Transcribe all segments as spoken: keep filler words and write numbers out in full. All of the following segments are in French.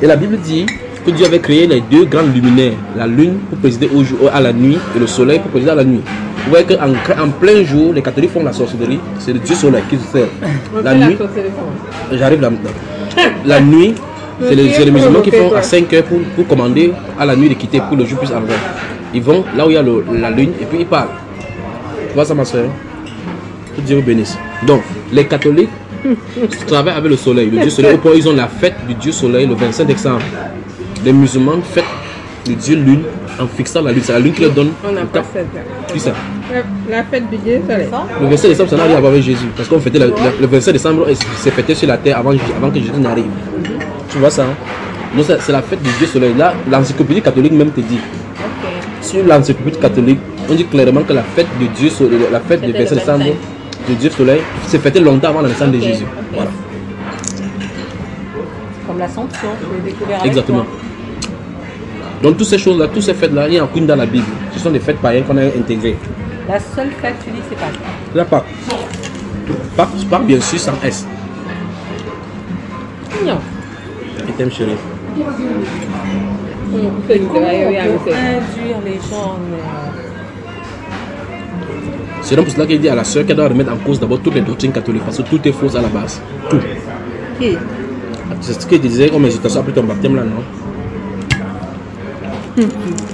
Et la Bible dit que Dieu avait créé les deux grandes luminaires, la lune pour présider au jour, à la nuit et le soleil pour présider à la nuit. Vous voyez qu'en en plein jour, les catholiques font la sorcellerie, c'est le Dieu soleil qui se sert. La nuit, j'arrive là maintenant. La nuit, c'est les, les musulmans qui font à cinq heures pour, pour commander à la nuit de quitter pour que le jour puisse arriver. Ils vont là où il y a le, la lune et puis ils parlent. Tu vois ça ma soeur? Que Dieu vous bénisse. Donc, les catholiques travaillent avec le soleil, le Dieu soleil. Au point ils ont la fête du Dieu soleil le vingt-cinq décembre. Les musulmans fêtent le Dieu lune en fixant la lune. C'est la lune qui leur donne. On n'a pas cette. Qui ça? La, la fête du Dieu soleil. Le vingt-cinq décembre, ça n'a rien à voir avec Jésus. Parce qu'on fêtait la, la, le vingt-cinq décembre, c'est fêté sur la terre avant, avant que Jésus n'arrive. Mm-hmm. Tu vois ça? Hein? Donc c'est la fête du Dieu soleil. Là, l'encyclopédie catholique même te dit. Okay. Sur l'encyclopédie catholique, on dit clairement que la fête du Dieu soleil, la fête du vingt-cinq décembre, du Dieu soleil, c'est fêté longtemps avant la naissance okay. de Jésus. Okay. Voilà. Comme l'Assomption, je l'ai découvert avec exactement. Toi. Donc toutes ces choses-là, toutes ces fêtes-là, il y a aucune dans la Bible. Ce sont des fêtes païennes qu'on a intégrées. La seule fête, tu dis, c'est Pâques. La Pâques. Pâques, Pâques, bien sûr, sans S. Non. Et t'aimes chérie. C'est comment on peut induire les gens c'est donc pour cela qu'il dit à la soeur qu'elle doit remettre en cause d'abord toutes les doctrines catholiques, parce que tout est faux à la base. Tout. Qui? C'est ce qu'il disait comme hésitation après ton baptême là, non? Hum.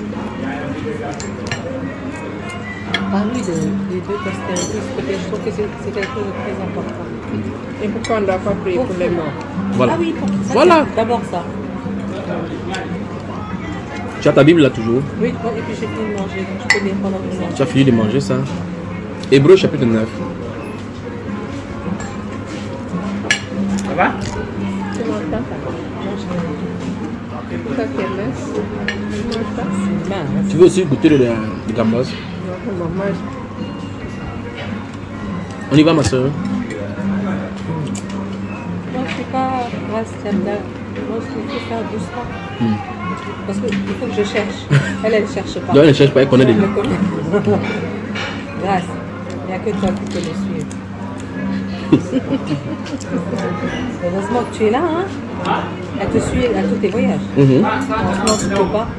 Parmi les deux postérités, je trouve que c'est quelque chose de très important. Et pourquoi on ne doit pas prier pour, pour les morts? Voilà. Ah oui, pour ça, voilà. D'abord ça. Tu as ta Bible là toujours? Oui, bon, et puis j'ai fini de manger, donc je peux lire pendant que je mange. Tu as fini de manger ça? Hébreux chapitre neuf. Ça va? Tu manges pas ça? Ça c'est mince. Tu manges pas? C'est mince. Tu veux aussi goûter le, le gambas? On y va ma soeur. Moi je suis pas grâce là. Moi je faut faire doucement. Hmm. Parce qu'il faut que je cherche. Elle, elle ne cherche pas. Non, elle ne cherche pas, elle connaît déjà. Grâce. Il n'y a que toi qui peux le suivre. Heureusement que tu es là, hein. Elle te suit à tous tes voyages. Mm-hmm. Franchement, tu ne peux pas.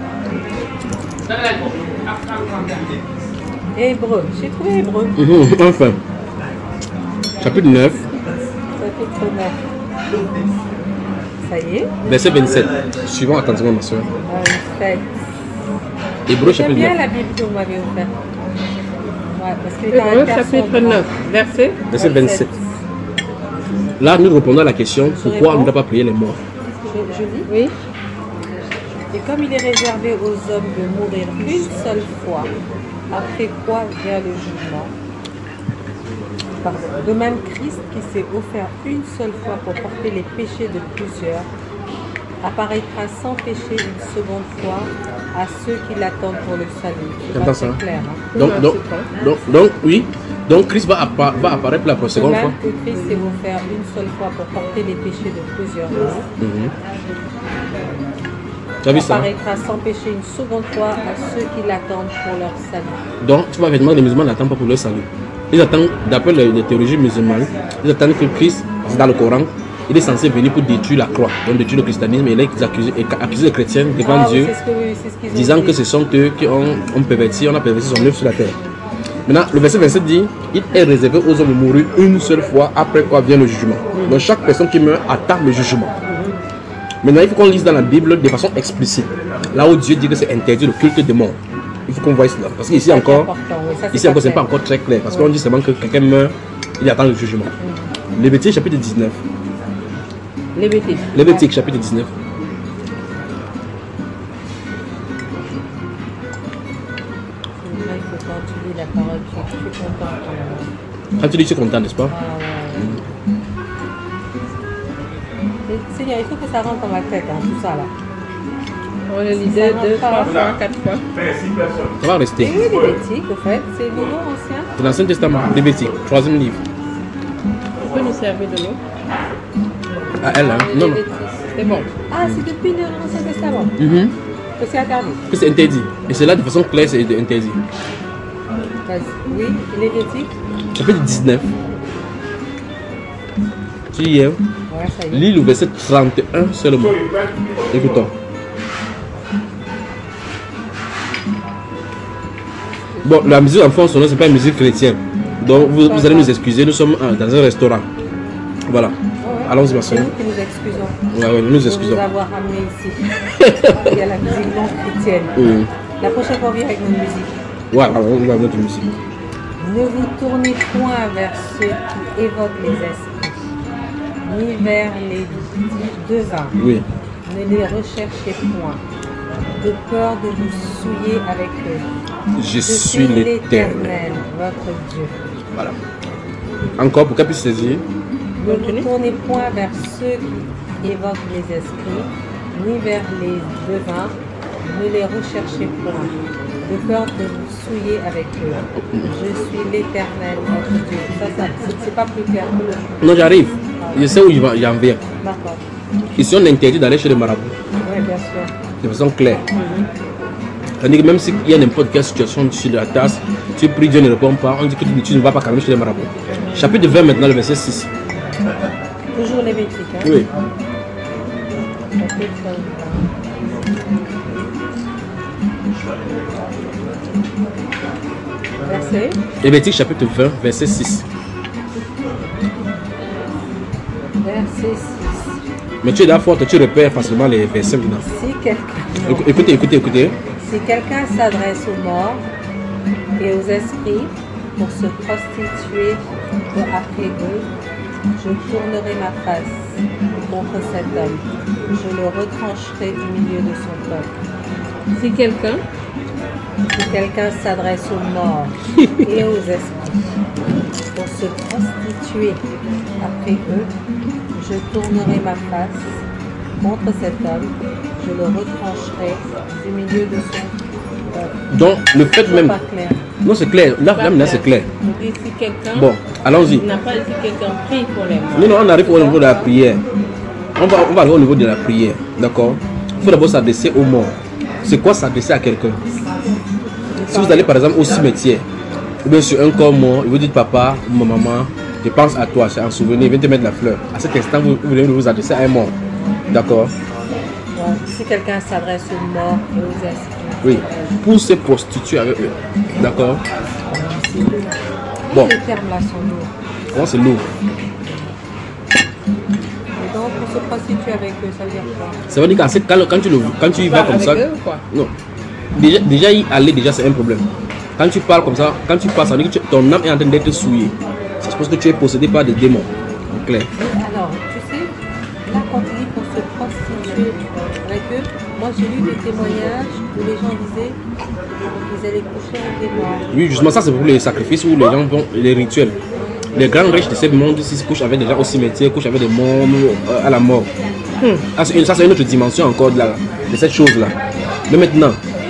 Hébreu. J'ai trouvé Hébreu. Mm-hmm. Enfin. Chapitre neuf. Chapitre neuf. Ça y est. Verset vingt-sept. Suivons attentivement ma soeur. vingt-sept. Hébreu chapitre neuf. J'aime bien la Bible que vous m'avez offerte. Ouais, parce que Hébreu chapitre neuf. Verset. Verset vingt-sept. Là, nous répondons à la question pourquoi on ne doit pas prier les morts. Je, je dis oui. Et comme il est réservé aux hommes de mourir une seule fois, après quoi vient le jugement. De même, Christ qui s'est offert une seule fois pour porter les péchés de plusieurs, apparaîtra sans péché une seconde fois à ceux qui l'attendent pour le salut. C'est clair. Hein? Donc, donc, donc, donc, oui. Donc Christ va, appa va apparaître pour la seconde de même fois. Que Christ s'est offert une seule fois pour porter les péchés de plusieurs. Mm-hmm. Tu as vu ça? Apparaîtra sans péché une seconde fois à ceux qui l'attendent pour leur salut. Donc tu vois effectivement les musulmans n'attendent pas pour leur salut. Ils attendent, d'après les, les théologies musulmanes, ils attendent que Christ, c'est dans le Coran, il est censé venir pour détruire la croix, donc détruire le christianisme, et il est accusé, accusé les chrétiens devant ah, Dieu, oui, ce que, oui, ce disant que ce sont eux qui ont, ont perverti, on a perverti son œuvre sur la terre. Maintenant, le verset vingt-sept dit, il est réservé aux hommes de mourir une seule fois, après quoi vient le jugement. Donc chaque personne qui meurt attend le jugement. Maintenant, il faut qu'on lise dans la Bible de façon explicite, là où Dieu dit que c'est interdit le culte des morts. Il faut qu'on voie cela. Parce qu'ici encore, oui, ici encore, c'est pas encore très clair. Parce oui. qu'on dit seulement que quelqu'un meurt, il attend le jugement. Mm. Lévitique chapitre dix-neuf. Lévitique. Lévitique chapitre dix-neuf. Là, il faut quand tu lis la parole, tu es content. Quand tu lis, tu es content, n'est-ce pas? Ah, ouais. mm. Seigneur, il faut que ça rentre dans ma tête, hein, tout ça là. On le lisait deux, trois fois, quatre fois. Ça va rester. Et oui, Lévitique, au fait, c'est nouveau, ancien. C'est l'Ancien Testament, Lévitique, troisième livre. Tu peux nous servir de l'eau? Ah, elle, hein? Non, non. C'est bon. Ah, c'est depuis l'Ancien Testament. Mm-hmm. Que c'est interdit. Que c'est interdit. Et c'est là de façon claire, c'est interdit. Oui, Lévitique. Chapitre dix-neuf. Tu y es? Ouais, ça y est. Lis le verset trente et un seulement. Écoutons. Bon, la musique en fond, ce n'est pas une musique chrétienne. Donc vous, vous allez nous excuser, nous sommes euh, dans un restaurant. Voilà. Ouais, ouais. Allons-y, ma C'est soeur. nous qui nous excusons. Ouais, ouais, nous nous De excusons. vous avoir amené ici. Il y a la musique non chrétienne. Mm. La prochaine fois, on vient avec nos musiques. Voilà, on va avec notre musique. Ne vous tournez point vers ceux qui évoquent les esprits, ni vers les devins. Oui. Ne les recherchez point, de peur de vous souiller avec eux. Je suis l'Éternel. votre Dieu. Voilà. Encore pour qu'elle puisse saisir. Ne vous tournez point vers ceux qui évoquent les esprits, ni vers les devins. Ne les recherchez point, de peur de vous souiller avec eux. Je suis l'Éternel, votre Dieu. Ça, ça c'est pas plus clair. Non, j'arrive. Je sais où j'en viens. D'accord. Ici, on interdit d'aller chez les marabouts. Oui, bien sûr. De façon claire. Mm-hmm. C'est-à-dire que même s'il y a n'importe quelle situation sur la tasse, tu pries, Dieu ne répond pas, on dit que tu ne vas pas calmer chez les marabouts. Chapitre vingt maintenant, le verset six. Toujours Lévitique. Hein? Oui. Verset. Lévitique chapitre vingt, verset six. Verset six. Mais tu es là forte, tu repères facilement les versets maintenant. Si quelqu'un Écoutez, écoutez, écoutez. si quelqu'un s'adresse aux morts et aux esprits pour se prostituer après eux, je tournerai ma face contre cet homme. Je le retrancherai du milieu de son peuple. Si quelqu'un Si quelqu'un s'adresse aux morts et aux esprits pour se prostituer après eux, je tournerai ma face contre cet homme, je le retrancherai du milieu de son peuple. Donc, le fait C'est même. pas clair. Non, c'est clair. Là, là, maintenant, c'est clair. on dit si quelqu'un Bon, allons-y. n'a pas dit si quelqu'un prie pour les morts. Non, non, on arrive au niveau de la prière. On va, on va arriver au niveau de la prière. D'accord? Il faut d'abord s'adresser aux morts. C'est quoi s'adresser à quelqu'un? Si vous allez par exemple au cimetière, ou bien sur un corps mort, et vous dites papa ou maman, je pense à toi, c'est un souvenir, viens te mettre la fleur. À cet instant, vous, vous venez de vous adresser à un mort. D'accord? Donc, si quelqu'un s'adresse aux morts et aux esprits, Oui. Pour se prostituer avec eux. D'accord? c'est lourd. Bon. Les termes là sont lourds. Comment c'est lourd? Et donc, pour se prostituer avec eux, ça veut dire quoi? Ça veut dire qu'en fait, quand, quand tu, le, quand tu y vas Pas comme avec ça. eux, quoi. Non. Déjà, déjà y aller, déjà c'est un problème. Quand tu parles comme ça, quand tu parles, ça veut dire que tu- ton âme est en train d'être souillée. Ça suppose que tu es possédé par des démons. En clair. Alors, tu sais, là, quand tu dis pour se prostituer avec eux, moi j'ai lu des témoignages où les gens disaient qu'ils allaient coucher avec des morts. Oui, justement, ça c'est pour les sacrifices où les gens vont, les rituels. Les grands riches de ce monde, s'ils se couchent avec des gens au cimetière, couchent avec des morts euh, à la mort. Hmm. Ah, c'est une- ça c'est une autre dimension encore de, la, de cette chose-là. Mais maintenant,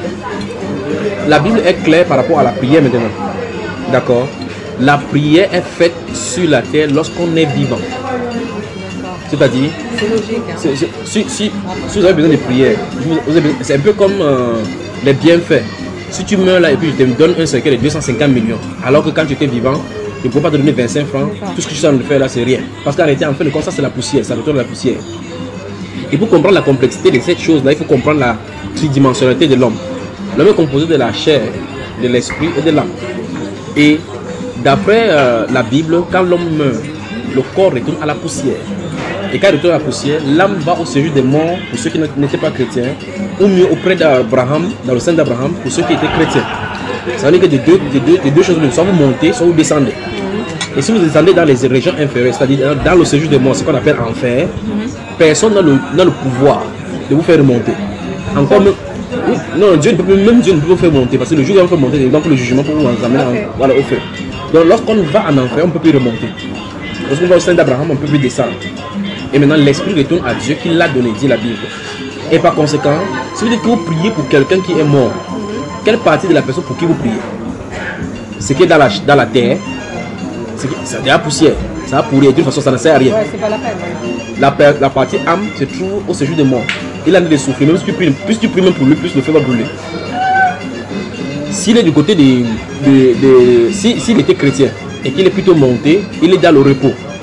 la Bible est claire par rapport à la prière maintenant. D'accord? La prière est faite sur la terre lorsqu'on est vivant. D'accord. C'est-à-dire, C'est logique, hein? c'est- c'est- si, si, si vous avez besoin de prière, vous- vous avez besoin- c'est un peu comme euh, les bienfaits. Si tu meurs là et puis je te donne un cercueil de deux cent cinquante millions, alors que quand tu étais vivant, je ne peux pas te donner vingt-cinq francs, tout ce que tu es en train de faire là, c'est rien. Parce qu'en réalité, en fait, le compte, ça c'est la poussière, ça retourne la poussière. Et pour comprendre la complexité de cette chose-là, il faut comprendre la tridimensionnalité de l'homme. L'homme est composé de la chair, de l'esprit et de l'âme. Et d'après euh, la Bible, quand l'homme meurt, le corps retourne à la poussière. Et quand il retourne à la poussière, l'âme va au séjour des morts pour ceux qui n'étaient pas chrétiens, ou mieux auprès d'Abraham, dans le sein d'Abraham, pour ceux qui étaient chrétiens. Ça veut dire que de deux, de deux, de deux choses, soit vous montez, soit vous descendez. Et si vous descendez dans les régions inférieures, c'est-à-dire dans le séjour des morts, ce qu'on appelle enfer, personne n'a le, n'a le pouvoir de vous faire remonter. Encore même, non, Dieu ne peut, même Dieu ne peut vous faire monter, parce que le jour où on fait monter, c'est donc le jugement pour vous amener en- voilà, au feu. Donc lorsqu'on va en enfer, on ne peut plus remonter. Lorsqu'on va au sein d'Abraham, on ne peut plus descendre. Et maintenant, l'esprit retourne à Dieu qui l'a donné, dit la Bible. Et par conséquent, si vous dites que vous priez pour quelqu'un qui est mort, quelle partie de la personne pour qui vous priez? Ce qui est dans la, dans la terre, c'est que- c'est de la poussière. Ça va pourrir, de toute façon, ça ne sert à rien. Ouais, c'est pas la peine. Ouais. La, per- la partie âme se trouve au séjour des morts. Il a envie de souffler, même si tu pries, plus tu pries même pour lui, plus le feu va brûler. S'il est du côté des. des- des- si- S'il était chrétien et qu'il est plutôt monté, il est dans le repos.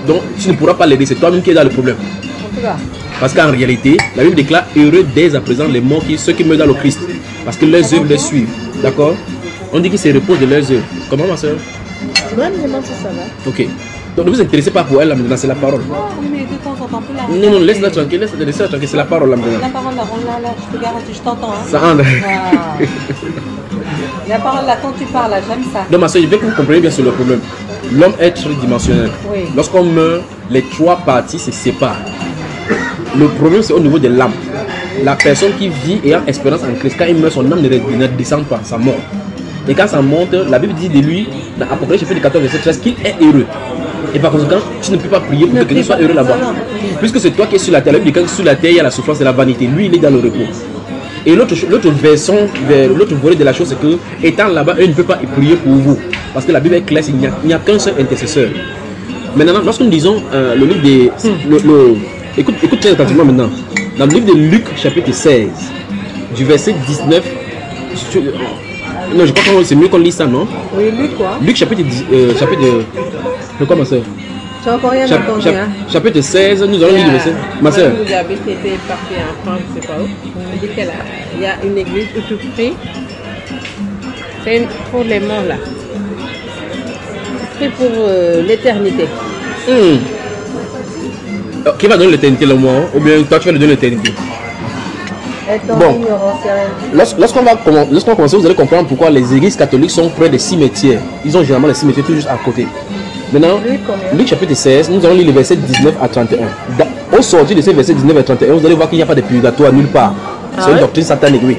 Donc tu ne pourras pas l'aider, c'est toi-même qui es dans le problème. En tout cas. Parce qu'en réalité, la Bible déclare heureux dès à présent les morts, qui, ceux qui meurent dans le Christ. Parce que leurs œuvres les suivent. D'accord? On dit qu'ils se reposent de leurs œuvres. Comment ma soeur? Moi, je demande si ça va. Ok. Donc ne vous intéressez pas pour elle là maintenant, c'est la parole. Oh, mais de temps en temps, plus la Non, non, laisse-la tranquille, laisse-la laisse tranquille, c'est la parole là maintenant. La parole là, on l'a là, je te garantis, je t'entends. Hein. Ça entre. Ah. La parole là, quand tu parles là, j'aime ça. Donc ma soeur, je veux que vous compreniez bien sur le problème. L'homme est tridimensionnel. Oui. Lorsqu'on meurt, les trois parties se séparent. Le problème c'est au niveau de l'âme. La personne qui vit ayant espérance en Christ, quand il meurt, son âme ne, ne descend pas, ça monte. Et quand ça monte, la Bible dit de lui, dans Apocalypse chapitre quatorze, verset treize, qu'il est heureux. Et par conséquent, tu ne peux pas prier pour que quelqu'un soit heureux là-bas. Puisque c'est toi qui es sur la terre. La Bible dit que sur la terre, il y a la souffrance et la vanité. Lui, il est dans le repos. Et l'autre version, l'autre volet de la chose, c'est que, étant là-bas, eux ne peuvent pas prier pour vous. Parce que la Bible est claire, il n'y a, a qu'un seul intercesseur. Maintenant, lorsque nous disons euh, le livre des... Le, le, écoute, écoute très attentivement maintenant. Dans le livre de Luc, chapitre seize, du verset dix-neuf... Je, non, je crois que c'est mieux qu'on lit ça, non? Oui, Luc quoi? Luc, chapitre... Euh, chapitre de quoi, ma soeur? Tu n'as encore rien Chap, entendu, chap, hein? Chapitre seize, nous allons lire le verset. Ma soeur. Vous avez été parti en France, je ne sais pas où. On dit qu'il y a une église où tu pries. C'est pour les morts là. Tu pries pour euh, l'éternité. Hmm. Qui va donner l'éternité le mois? Ou bien toi tu vas lui donner l'éternité? Bon, lorsqu'on va lorsqu'on commence, vous allez comprendre pourquoi les églises catholiques sont près des cimetières. Ils ont généralement les cimetières tout juste à côté. Maintenant, Luc chapitre seize, nous allons lire les versets dix-neuf à trente et un. Au sortir de ces versets dix-neuf à trente et un, vous allez voir qu'il n'y a pas de purgatoire nulle part. C'est ah une ouais? doctrine satanique, oui.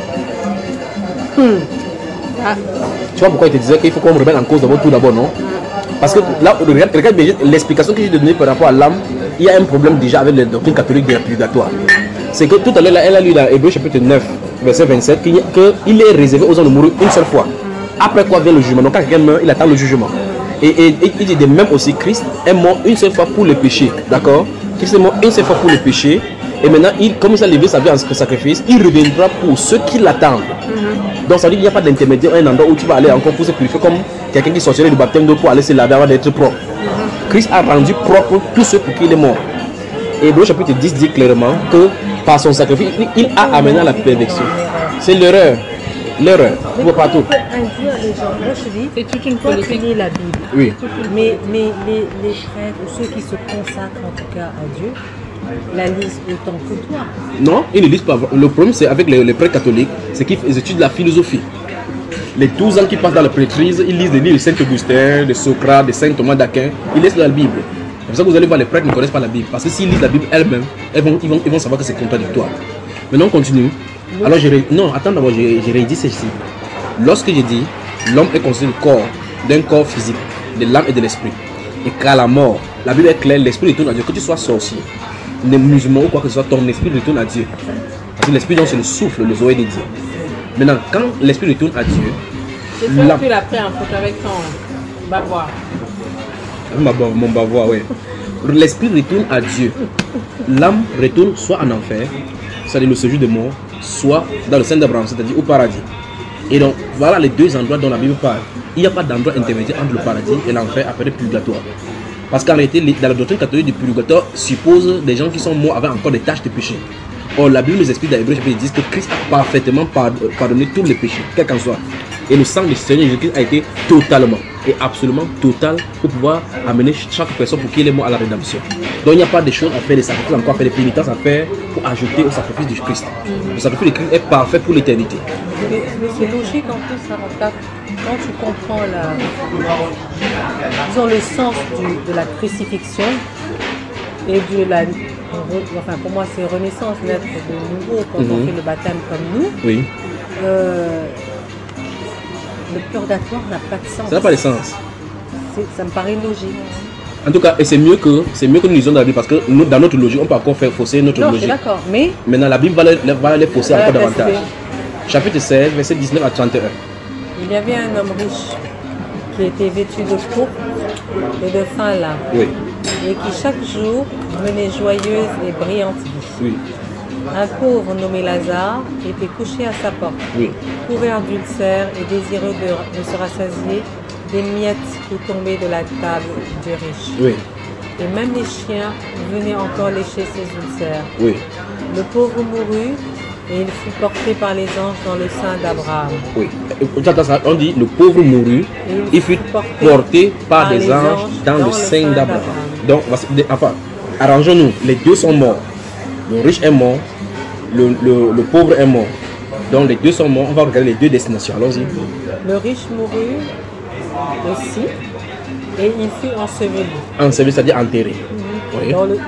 Hmm. Ah. Tu vois pourquoi il te disait qu'il faut qu'on remette en cause d'abord tout d'abord, non? Parce que là, regarde, regarde l'explication que j'ai donnée par rapport à l'âme, il y a un problème déjà avec les doctrines catholiques de la purgatoire. C'est que tout à l'heure, elle a lu dans Hébreux chapitre neuf, verset vingt-sept, qu'il est réservé aux hommes de mourir une seule fois. Après quoi vient le jugement. Donc quand quelqu'un meurt, il attend le jugement. Et, et, et il dit de même aussi, Christ est mort une seule fois pour le péché. D'accord? Christ est mort une seule fois pour le péché. Et maintenant, il, comme il a levé sa vie en sacrifice, il reviendra pour ceux qui l'attendent. Mm-hmm. Donc ça veut dire qu'il n'y a pas d'intermédiaire, un endroit où tu vas aller encore pour se purifier comme quelqu'un qui sortirait du baptême d'eau pour aller se laver avant d'être propre. Mm-hmm. Christ a rendu propre tous ceux pour qui il est mort. Et Hébreux chapitre dix dit clairement que par son sacrifice, il a amené à la perfection. C'est l'erreur. L'erreur. Pour partout. Induire les gens. Moi je dis, c'est toute une toi politique. tu lis la Bible. Oui. Mais, mais les, les frères ou ceux qui se consacrent en tout cas à Dieu, la lisent autant que toi. Non, ils ne lisent pas. Le problème c'est avec les, les prêtres catholiques, c'est qu'ils étudient la philosophie. Les douze ans qu'ils passent dans la prêtrise, ils lisent des livres de Saint-Augustin, de Socrate, de Saint Thomas d'Aquin. Ils lisent la Bible. C'est pour ça que vous allez voir les prêtres ne connaissent pas la Bible. Parce que s'ils lisent la Bible elles-mêmes, elles vont, ils, vont, ils vont savoir que c'est contradictoire. Maintenant on continue. Alors je... Non, attends d'abord, j'ai rédit ceci. Lorsque je dis l'homme est constitué du corps, d'un corps physique, de l'âme et de l'esprit. Et qu'à la mort, la Bible est claire, l'esprit retourne à Dieu. Que tu sois sorcier, les musulmans ou quoi que ce soit, ton esprit retourne à Dieu. Parce que l'esprit donc c'est le souffle, le zoé de Dieu. Maintenant, quand l'esprit retourne à Dieu, c'est ça que tu l'as pris en photo avec ton bavoir. Mon bavoir, oui. L'esprit retourne à Dieu. L'âme retourne soit en enfer, c'est-à-dire le séjour de mort, soit dans le sein d'Abraham, c'est-à-dire au paradis. Et donc, voilà les deux endroits dont la Bible parle. Il n'y a pas d'endroit intermédiaire entre le paradis et l'enfer après le purgatoire. Parce qu'en réalité, dans la doctrine catholique du purgatoire, suppose des gens qui sont morts avec encore des tâches de péché. Or, la Bible nous explique dans Hébreux chapitre dix que Christ a parfaitement pardonné tous les péchés, quel qu'en soit. Et le sang du Seigneur Jésus-Christ a été totalement et absolument total pour pouvoir amener chaque personne pour qu'il est mort à la rédemption. Donc il n'y a pas de choses à faire, des sacrifices encore à faire, des pénitences à faire pour ajouter au sacrifice du Christ. Le sacrifice du Christ est parfait pour l'éternité. Mais, mais c'est logique en plus, ça regarde. Quand tu comprends la, disons, le sens du, de la crucifixion et de la... Enfin pour moi c'est renaissance, naître de nouveau quand mm-hmm. on fait le baptême comme nous. Oui. Euh, le purgatoire n'a pas de sens. Ça n'a pas de sens. Ça me paraît logique. En tout cas, et c'est mieux que c'est mieux que nous lisons dans la Bible parce que nous, dans notre logique, on peut encore faire fausser notre non, logique. D'accord, mais maintenant la Bible va les, va les fausser encore davantage. Chapitre seize, verset dix-neuf à trente et un. Il y avait un homme riche qui était vêtu de pourpre et de fin lin. Oui. Et qui chaque jour menait joyeuse et brillante vie. Oui. Un pauvre nommé Lazare était couché à sa porte, oui. couvert d'ulcères et désireux de, de se rassasier des miettes qui tombaient de la table du riche. Oui. et même les chiens venaient encore lécher ses ulcères. Oui. Le pauvre mourut et il fut porté par les anges dans le sein d'Abraham. Oui. On dit le pauvre mourut, il fut porté par des anges dans le sein d'Abraham. Donc, enfin, arrangeons-nous. Les deux sont morts. Le riche est mort, le, le, le pauvre est mort. Donc, les deux sont morts. On va regarder les deux destinations. Allons-y. Le riche mourut aussi et il fut enseveli. Enseveli, c'est-à-dire enterré. Mm-hmm. Oui. Dans le,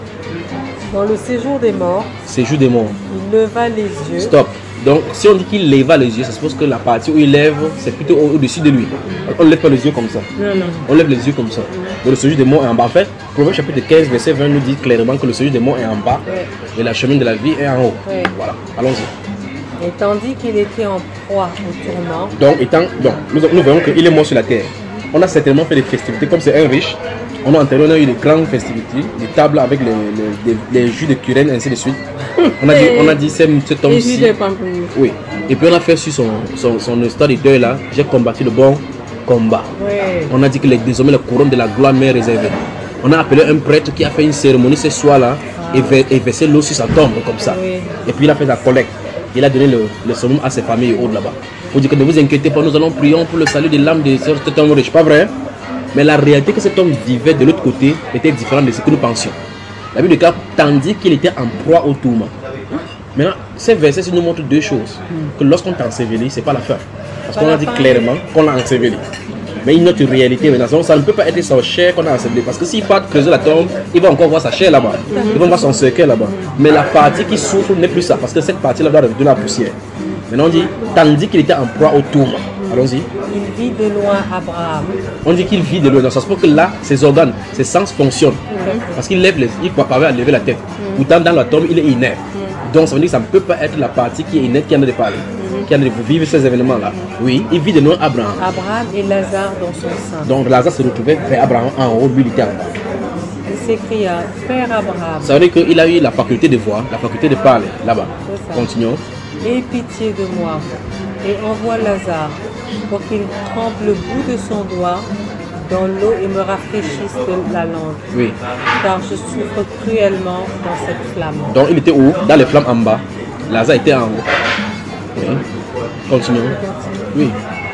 dans le séjour des morts, séjour des morts. Il leva les yeux. Stop. Donc, si on dit qu'il leva les yeux, ça suppose que la partie où il lève, c'est plutôt au-dessus de lui. On ne lève pas les yeux comme ça. Non, non. On lève les yeux comme ça. Donc, le séjour des morts est en bas. En fait, Proverbe chapitre quinze, verset vingt nous dit clairement que le séjour des morts est en bas Ouais. et la chemin de la vie est en haut. Ouais. Voilà. Allons-y. Et tandis qu'il était en proie au tournant. Donc, étant, donc nous, nous voyons qu'il est mort sur la terre. On a certainement fait des festivités, comme c'est un riche. On a enterré, on a eu des grandes festivités, des tables avec les, les, les, les jus de curène, ainsi de suite. On a dit, on a dit cet homme-ci. Oui. Et puis on a fait sur son, son, son histoire de deuil là, j'ai combattu le bon combat. Ouais. On a dit que les, désormais la couronne de la gloire m'est réservée. On a appelé un prêtre qui a fait une cérémonie ce soir-là et, et versé l'eau sur sa tombe comme ça. Oui. Et puis il a fait la collecte. Il a donné le, le summum à ses familles hautes là-bas. Pour dire que ne vous inquiétez pas, nous allons prier pour le salut de l'âme de cet homme riche. Pas vrai? Mais la réalité que cet homme vivait de l'autre côté était différente de ce que nous pensions. La Bible déclare, tandis qu'il était en proie au tourment. Maintenant, ces versets nous montrent deux choses. Que lorsqu'on t'a enseveli, ce n'est pas la fin. Parce qu'on a dit clairement qu'on l'a enseveli. Mais une autre réalité maintenant, ça ne peut pas être sa chair qu'on a enseveli. Parce que s'il part creuser la tombe, il va encore voir sa chair là-bas. Il va voir son cercueil là-bas. Mais la partie qui souffre n'est plus ça. Parce que cette partie-là va revenir de la poussière. Maintenant on dit, tandis qu'il était en proie au tourment. Allons-y. Il vit de loin Abraham. On dit qu'il vit de loin. Ça se peut que là, ses organes, ses sens fonctionnent. Parce qu'il lève les, il parvient à lever la tête. Pourtant, dans la tombe, il est inerte. Donc ça veut dire que ça ne peut pas être la partie qui est inerte qui en a de parler. Qui en a de vivre ces événements-là. Oui, il vit de loin Abraham. Abraham et Lazare dans son sein. Donc Lazare se retrouvait vers Abraham en haut, lui il était en bas. Il s'écria, Père Abraham. Ça veut dire qu'il a eu la faculté de voir, la faculté de parler là-bas. Continuons. Aie pitié de moi et envoie Lazare pour qu'il trempe le bout de son doigt dans l'eau et me rafraîchisse de la langue. Oui. Car je souffre cruellement dans cette flamme. Donc il était où? Dans les flammes en bas. Lazare était en haut. Oui. Continuons. Oui.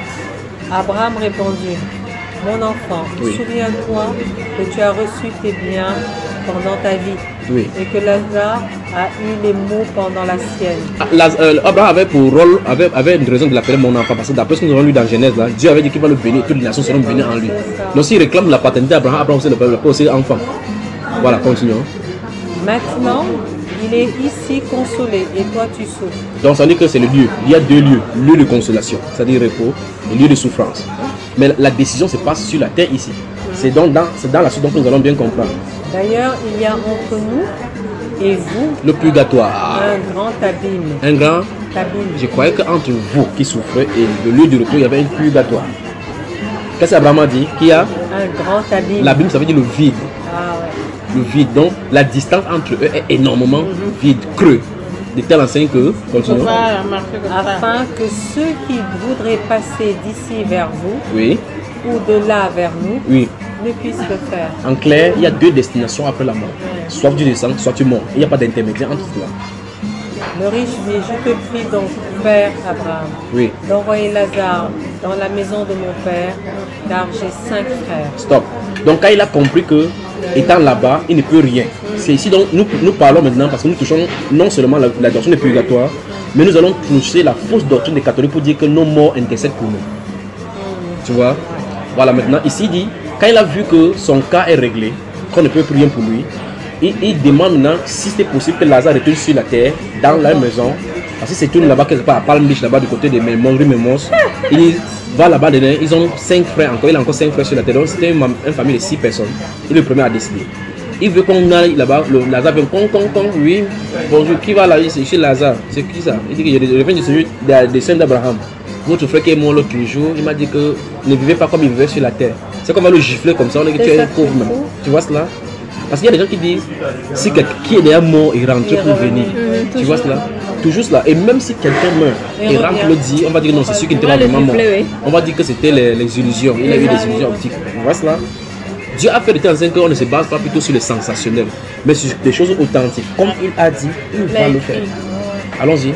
Abraham répondit, mon enfant, Oui. souviens-toi que tu as reçu tes biens pendant ta vie. Oui. Et que Lazare a eu les maux pendant la sienne. Ah, Laz- euh, Abraham avait pour rôle, avait, avait une raison de l'appeler mon enfant, parce que d'après ce que nous avons lu dans Genèse, là, Dieu avait dit qu'il va le bénir, toutes les nations seront bénies en lui. Donc s'il réclame la paternité d'Abraham, Abraham aussi le peuple, aussi enfant. Voilà, continuons. Maintenant, il est ici consolé et toi tu souffres. Donc ça veut dire que c'est le lieu. Il y a deux lieux. Lieu de consolation, c'est-à-dire repos, et lieu de souffrance. Mais la décision se passe sur la terre ici. C'est donc dans, c'est dans la suite que nous allons bien comprendre. D'ailleurs, il y a entre nous et vous Le purgatoire. un grand abîme. Un grand. abîme. Je croyais qu'entre vous qui souffrez et le lieu de repos, il y avait un purgatoire. Qu'est-ce qu'Abraham a dit? Qu'il y a Un grand abîme. l'abîme, ça veut dire le vide. Ah ouais. Le vide. Donc la distance entre eux est énormément vide, creux. De telle enseigne que. Continuons. Pas remarquer comme ça. Afin que ceux qui voudraient passer d'ici vers vous Oui, ou de là vers nous oui. ne puissent le faire. En clair, il y a deux destinations après la mort. Soit tu descends, soit tu montes. Il n'y a pas d'intermédiaire entre cela. Le riche dit, je te prie donc, Père Abraham, Oui. d'envoyer Lazare dans la maison de mon père, car j'ai cinq frères. Stop. Donc quand il a compris que, étant là-bas, il ne peut rien. C'est ici donc nous, nous parlons maintenant parce que nous touchons non seulement la, la doctrine du purgatoire, mais nous allons toucher la fausse doctrine des catholiques pour dire que nos morts intercèdent pour nous. Tu vois? Voilà, maintenant ici il dit, quand il a vu que son cas est réglé, qu'on ne peut plus rien pour lui, il, il demande maintenant si c'est possible que Lazare retourne sur la terre, dans la maison, parce que c'est tout là-bas quelque part à Palm Beach, là-bas du côté de Montgomery Memos. Il va là-bas dedans, ils ont cinq frères encore, il a encore cinq frères sur la terre, donc c'était une, une famille de six personnes. Il est le premier à décider. Il veut qu'on aille là-bas, le Lazare vient, con, con, con, oui, bonjour, qui va là, c'est chez Lazare, c'est qui ça? Il dit que je reviens de celui des saints d'Abraham. Votre frère qui est mort l'autre jour, il m'a dit que ne vivez pas comme il vivait sur la terre. C'est comme on va le gifler comme ça, on dit que tu es un pauvre même. Tu vois cela? Parce qu'il y a des gens qui disent, si quelqu'un qui est déjà mort, il rentre pour venir. Mmh, tu vois cela? Toujours cela. Et même si quelqu'un meurt et rentre le dit, on va dire que non, c'est sûr qu'il n'était pas vraiment mort. On va dire que c'était les, les illusions. Il a eu des illusions optiques. Tu vois cela? Dieu a fait de temps en temps qu'on ne se base pas plutôt sur le sensationnel, mais sur des choses authentiques. Comme il a dit, il va le faire. Allons-y.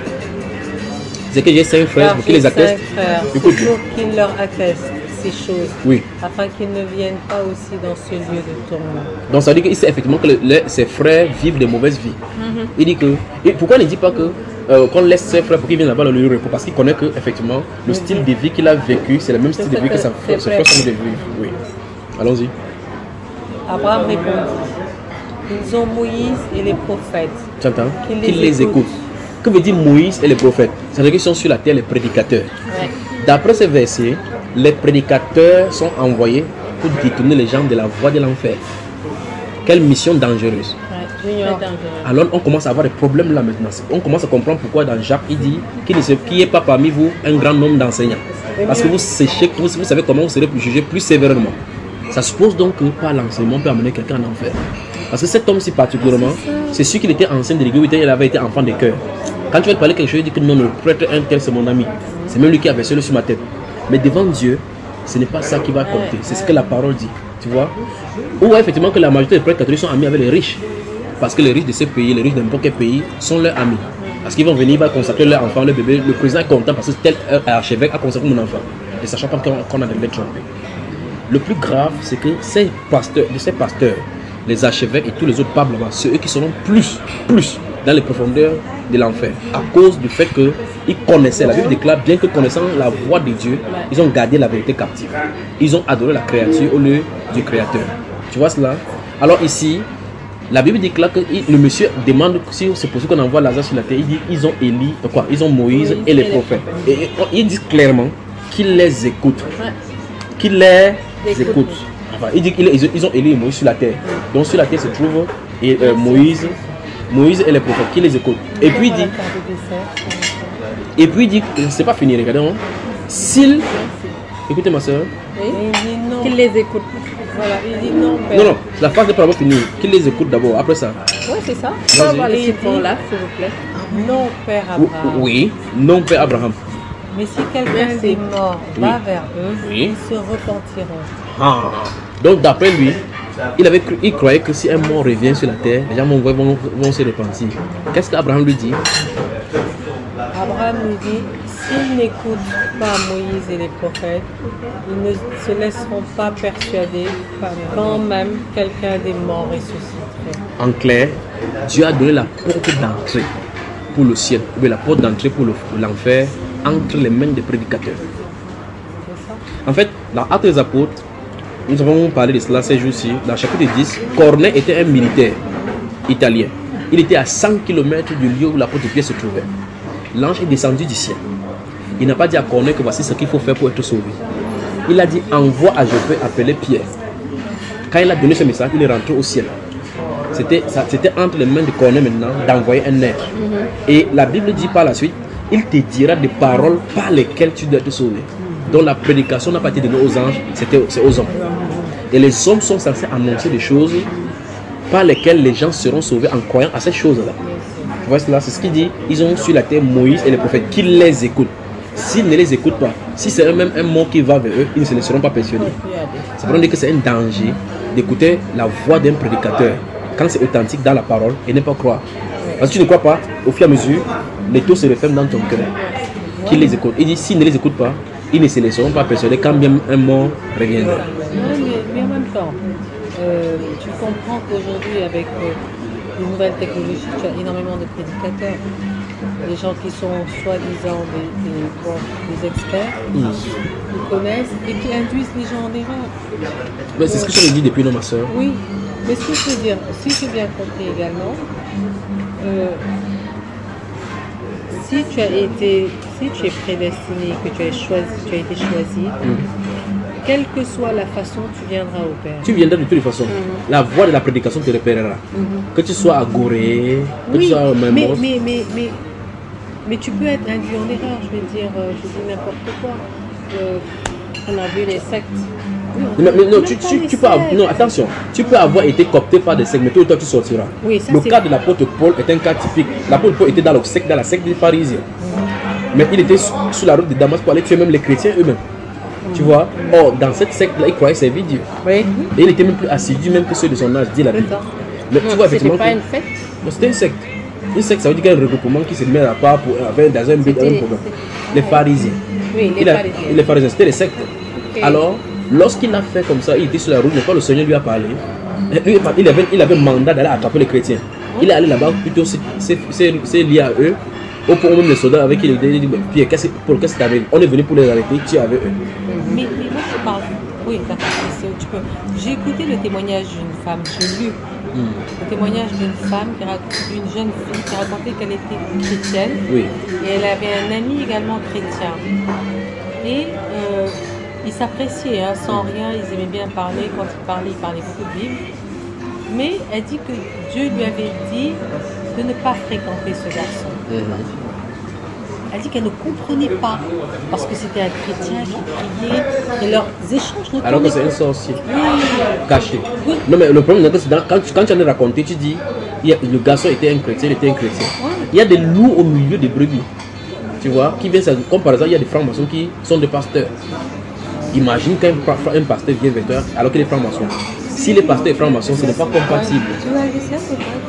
C'est que j'ai cinq frères pour qu'ils les attestent. Il faut qu'ils leur attestent ces choses. Oui. Afin qu'ils ne viennent pas aussi dans ce lieu de tourment. Donc ça veut dire qu'il sait effectivement que le, le, ses frères vivent de mauvaises vies. Mm-hmm. Il dit que. Et pourquoi il ne dit pas que euh, qu'on laisse ses frères pour qu'ils viennent là-bas dans le lieu de repos? Parce qu'il connaît que effectivement le mm-hmm. style de vie qu'il a vécu, c'est le même style de vie que sa frère sont de vivre. Oui. Allons-y. Abraham répondit. Ils ont Moïse et les prophètes. Tu entends? Qu'ils les, les écoutent. écoutent. Que veut dire Moïse et les prophètes? C'est-à-dire qu'ils sont sur la terre les prédicateurs. Ouais. D'après ce verset, les prédicateurs sont envoyés pour détourner les gens de la voie de l'enfer. Quelle mission dangereuse. Ouais, alors on commence à avoir des problèmes là maintenant. On commence à comprendre pourquoi dans Jacques il dit qu'il n'y ait pas parmi vous un grand nombre d'enseignants. Parce que vous, séchez, vous, vous savez comment vous serez jugé plus sévèrement. Ça suppose donc que par l'enseignement peut amener quelqu'un en enfer. Parce que cet homme-ci particulièrement, c'est sûr qu'il était ancien de l'église, il avait été enfant de cœur. Quand tu vas te parler quelque chose, il dit que non, le prêtre un tel c'est mon ami. C'est même lui qui a versé le sur ma tête. Mais devant Dieu, ce n'est pas ça qui va compter. C'est ce que la parole dit. Tu vois? Ou effectivement que la majorité des prêtres catholiques sont amis avec les riches. Parce que les riches de ces pays, les riches de n'importe quel pays, sont leurs amis. Parce qu'ils vont venir, ils vont consacrer leur enfant, leur bébé. Le président est content parce que tel archevêque a consacré mon enfant. Et sachant pas qu'on a des lettres trompées. Le plus grave, c'est que ces pasteurs, de ces pasteurs, les archevêques et tous les autres papes là-bas, c'est eux qui seront plus, plus dans les profondeurs de l'enfer. À cause du fait qu'ils connaissaient, la Bible déclare, bien que connaissant la voix de Dieu, ils ont gardé la vérité captive. Ils ont adoré la créature au lieu du Créateur. Tu vois cela? Alors ici, la Bible déclare que le monsieur demande si c'est possible qu'on envoie Lazare sur la terre. Il dit ils ont Élie, quoi? Ils ont Moïse et les prophètes. Et ils disent clairement qu'ils les écoutent. Qu'ils les écoutent. Enfin, il dit qu'ils ont Élie et Moïse sur la terre. Donc sur la terre se trouve et, euh, Moïse, Moïse et les prophètes qui les écoutent. Et puis il dit, et puis il dit, c'est pas fini, regardez. Hein? S'ils, écoutez ma soeur. Oui. Qu'ils les écoutent. Voilà, il dit non, père. Non, non, la phrase n'est pas vraiment finie. Qu'ils les écoutent d'abord, après ça. Oui, c'est ça. On va voir les là, s'il vous plaît. Non, père Abraham. Oui, non, père Abraham. Mais si quelqu'un des morts va vers eux, oui. Ils se repentiront. Ah. Donc d'après lui, il, avait cru, il croyait que si un mort revient sur la terre, les gens vont, vont, vont se repentir. Qu'est-ce qu'Abraham lui dit? Abraham lui dit, s'ils n'écoutent pas Moïse et les prophètes, ils ne se laisseront pas persuader quand même quelqu'un des morts ressusciterait. En clair, Dieu a donné la porte d'entrée pour le ciel, ou la porte d'entrée pour l'enfer entre les mains des prédicateurs. En fait, dans Actes des Apôtres, nous avons parlé de cela ces jours-ci. Dans le chapitre dix, Corneille était un militaire italien. Il était à cent kilomètres du lieu où l'apôtre Pierre se trouvait. L'ange est descendu du ciel. Il n'a pas dit à Corneille que voici ce qu'il faut faire pour être sauvé. Il a dit envoie à Joppé appeler Pierre. Quand il a donné ce message, il est rentré au ciel. C'était entre les mains de Corneille maintenant d'envoyer un être. Mm-hmm. Et la Bible dit par la suite, il te dira des paroles par lesquelles tu dois te sauver. Donc la prédication n'a pas été donnée aux anges, c'était aux hommes. Et les hommes sont censés annoncer des choses par lesquelles les gens seront sauvés en croyant à ces choses-là. Voilà, c'est ce qu'il dit. Ils ont sur la terre Moïse et les prophètes qui les écoutent. S'ils ne les écoutent pas, si c'est même un mot qui va vers eux, ils ne se laisseront pas persuader. Ça veut dire que c'est un danger d'écouter la voix d'un prédicateur quand c'est authentique dans la parole et ne pas croire. Parce que tu ne crois pas, au fur et à mesure, les taux se referment dans ton cœur. Qui les écoute. Il dit s'ils ne les écoutent pas, ils ne se laisseront pas persuader quand bien un mot reviendra. Oui, mais, mais en même temps, euh, tu comprends qu'aujourd'hui, avec euh, les nouvelles technologies, tu as énormément de prédicateurs. Des gens qui sont soi-disant des, des, bon, des experts, mmh. qui connaissent et qui induisent les gens en erreur. C'est ce que je dit depuis, non, ma soeur. Oui, mais ce que je veux dire, si j'ai bien compris également, euh, si tu as été, si tu es prédestiné, que tu as choisi, tu as été choisi, mmh. quelle que soit la façon, tu viendras au Père. Tu viendras de toutes les façons. Mmh. La voix de la prédication te repérera. Mmh. Que tu sois agoré, que oui, tu sois même mais, mais, mais, mais, mais tu peux être induit en erreur, je veux dire, euh, je dis n'importe quoi. Euh, on a vu les sectes. Oui, mais, mais non, tu, tu, tu peux avoir, non, attention, tu peux avoir été coopté par des sectes, mais toi, toi tu sortiras. Oui, ça, le cas de l'apôtre Paul est un cas typique. L'apôtre Paul était dans, le secte, dans la secte des pharisiens. Mmh. Mais il était sous, sous la route de Damas pour aller tuer même les chrétiens eux-mêmes. Tu vois? Or, dans cette secte-là, il croyait servir Dieu. Oui. Et il était même plus assidu même que ceux de son âge, dit la Bible. Mais tu vois, effectivement. C'était pas une fête? Non, c'était une secte. Une secte, ça veut dire qu'il y a un regroupement qui se met à part pour, avec, dans un but, un problème. Les pharisiens. Oui, les il a, pharisiens. Les pharisiens, c'était les sectes. Okay. Alors, lorsqu'il a fait comme ça, il était sur la route, mais quand le Seigneur lui a parlé, il avait, il avait mandat d'aller attraper les chrétiens. Il est allé là-bas, plutôt c'est lié à eux. Au point où même les soldats avec qui il dit, Pierre, qu'est-ce que c'est avec? On est venu pour les arrêter, tu es avec eux. Mais, mais moi je parle. Oui, d'accord, tu peux. J'ai écouté le témoignage d'une femme, j'ai lu mm. le témoignage d'une femme, d'une jeune fille qui racontait qu'elle était chrétienne. Oui. Et elle avait un ami également chrétien. Et euh, ils s'appréciaient, hein, sans rien, ils aimaient bien parler. Quand ils parlaient, ils parlaient beaucoup de Bible. Mais elle dit que Dieu lui avait dit de ne pas fréquenter ce garçon. Mm-hmm. Elle dit qu'elle ne comprenait pas, parce que c'était un chrétien qui priait, et leurs échanges ne alors que c'est un sorcier, oui. caché. Oui. Non mais le problème c'est que quand, quand tu en as raconté, tu dis, il y a, le garçon était un chrétien, il était un chrétien. Oui. Il y a des loups au milieu des brebis, tu vois, qui viennent, comme par exemple, il y a des francs-maçons qui sont des pasteurs. Imagine qu'un un pasteur vient vers toi alors qu'il est franc-maçon. Si les pasteurs et francs-maçons, ce n'est pas compatible. Tu l'as vu ça, c'est vrai?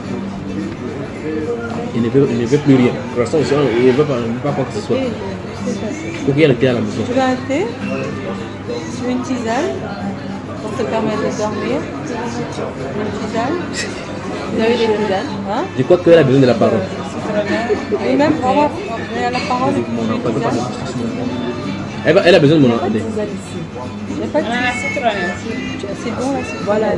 Il ne, veut, il ne veut plus rien. Pour l'instant, il ne veut pas, pas quoi que ce soit. Il faut qu'il y ait le thé à la maison. Tu veux un thé? Tu veux une tisane pour te permettre de dormir? Une tisane? Vous avez des tisanes? Hein? Je crois qu'elle a besoin de la parole. Et même pour avoir la parole et pour une tisane. Elle, va, elle a besoin de mon aide. Il n'y a pas de tisane. C'est bon là, c'est voilà.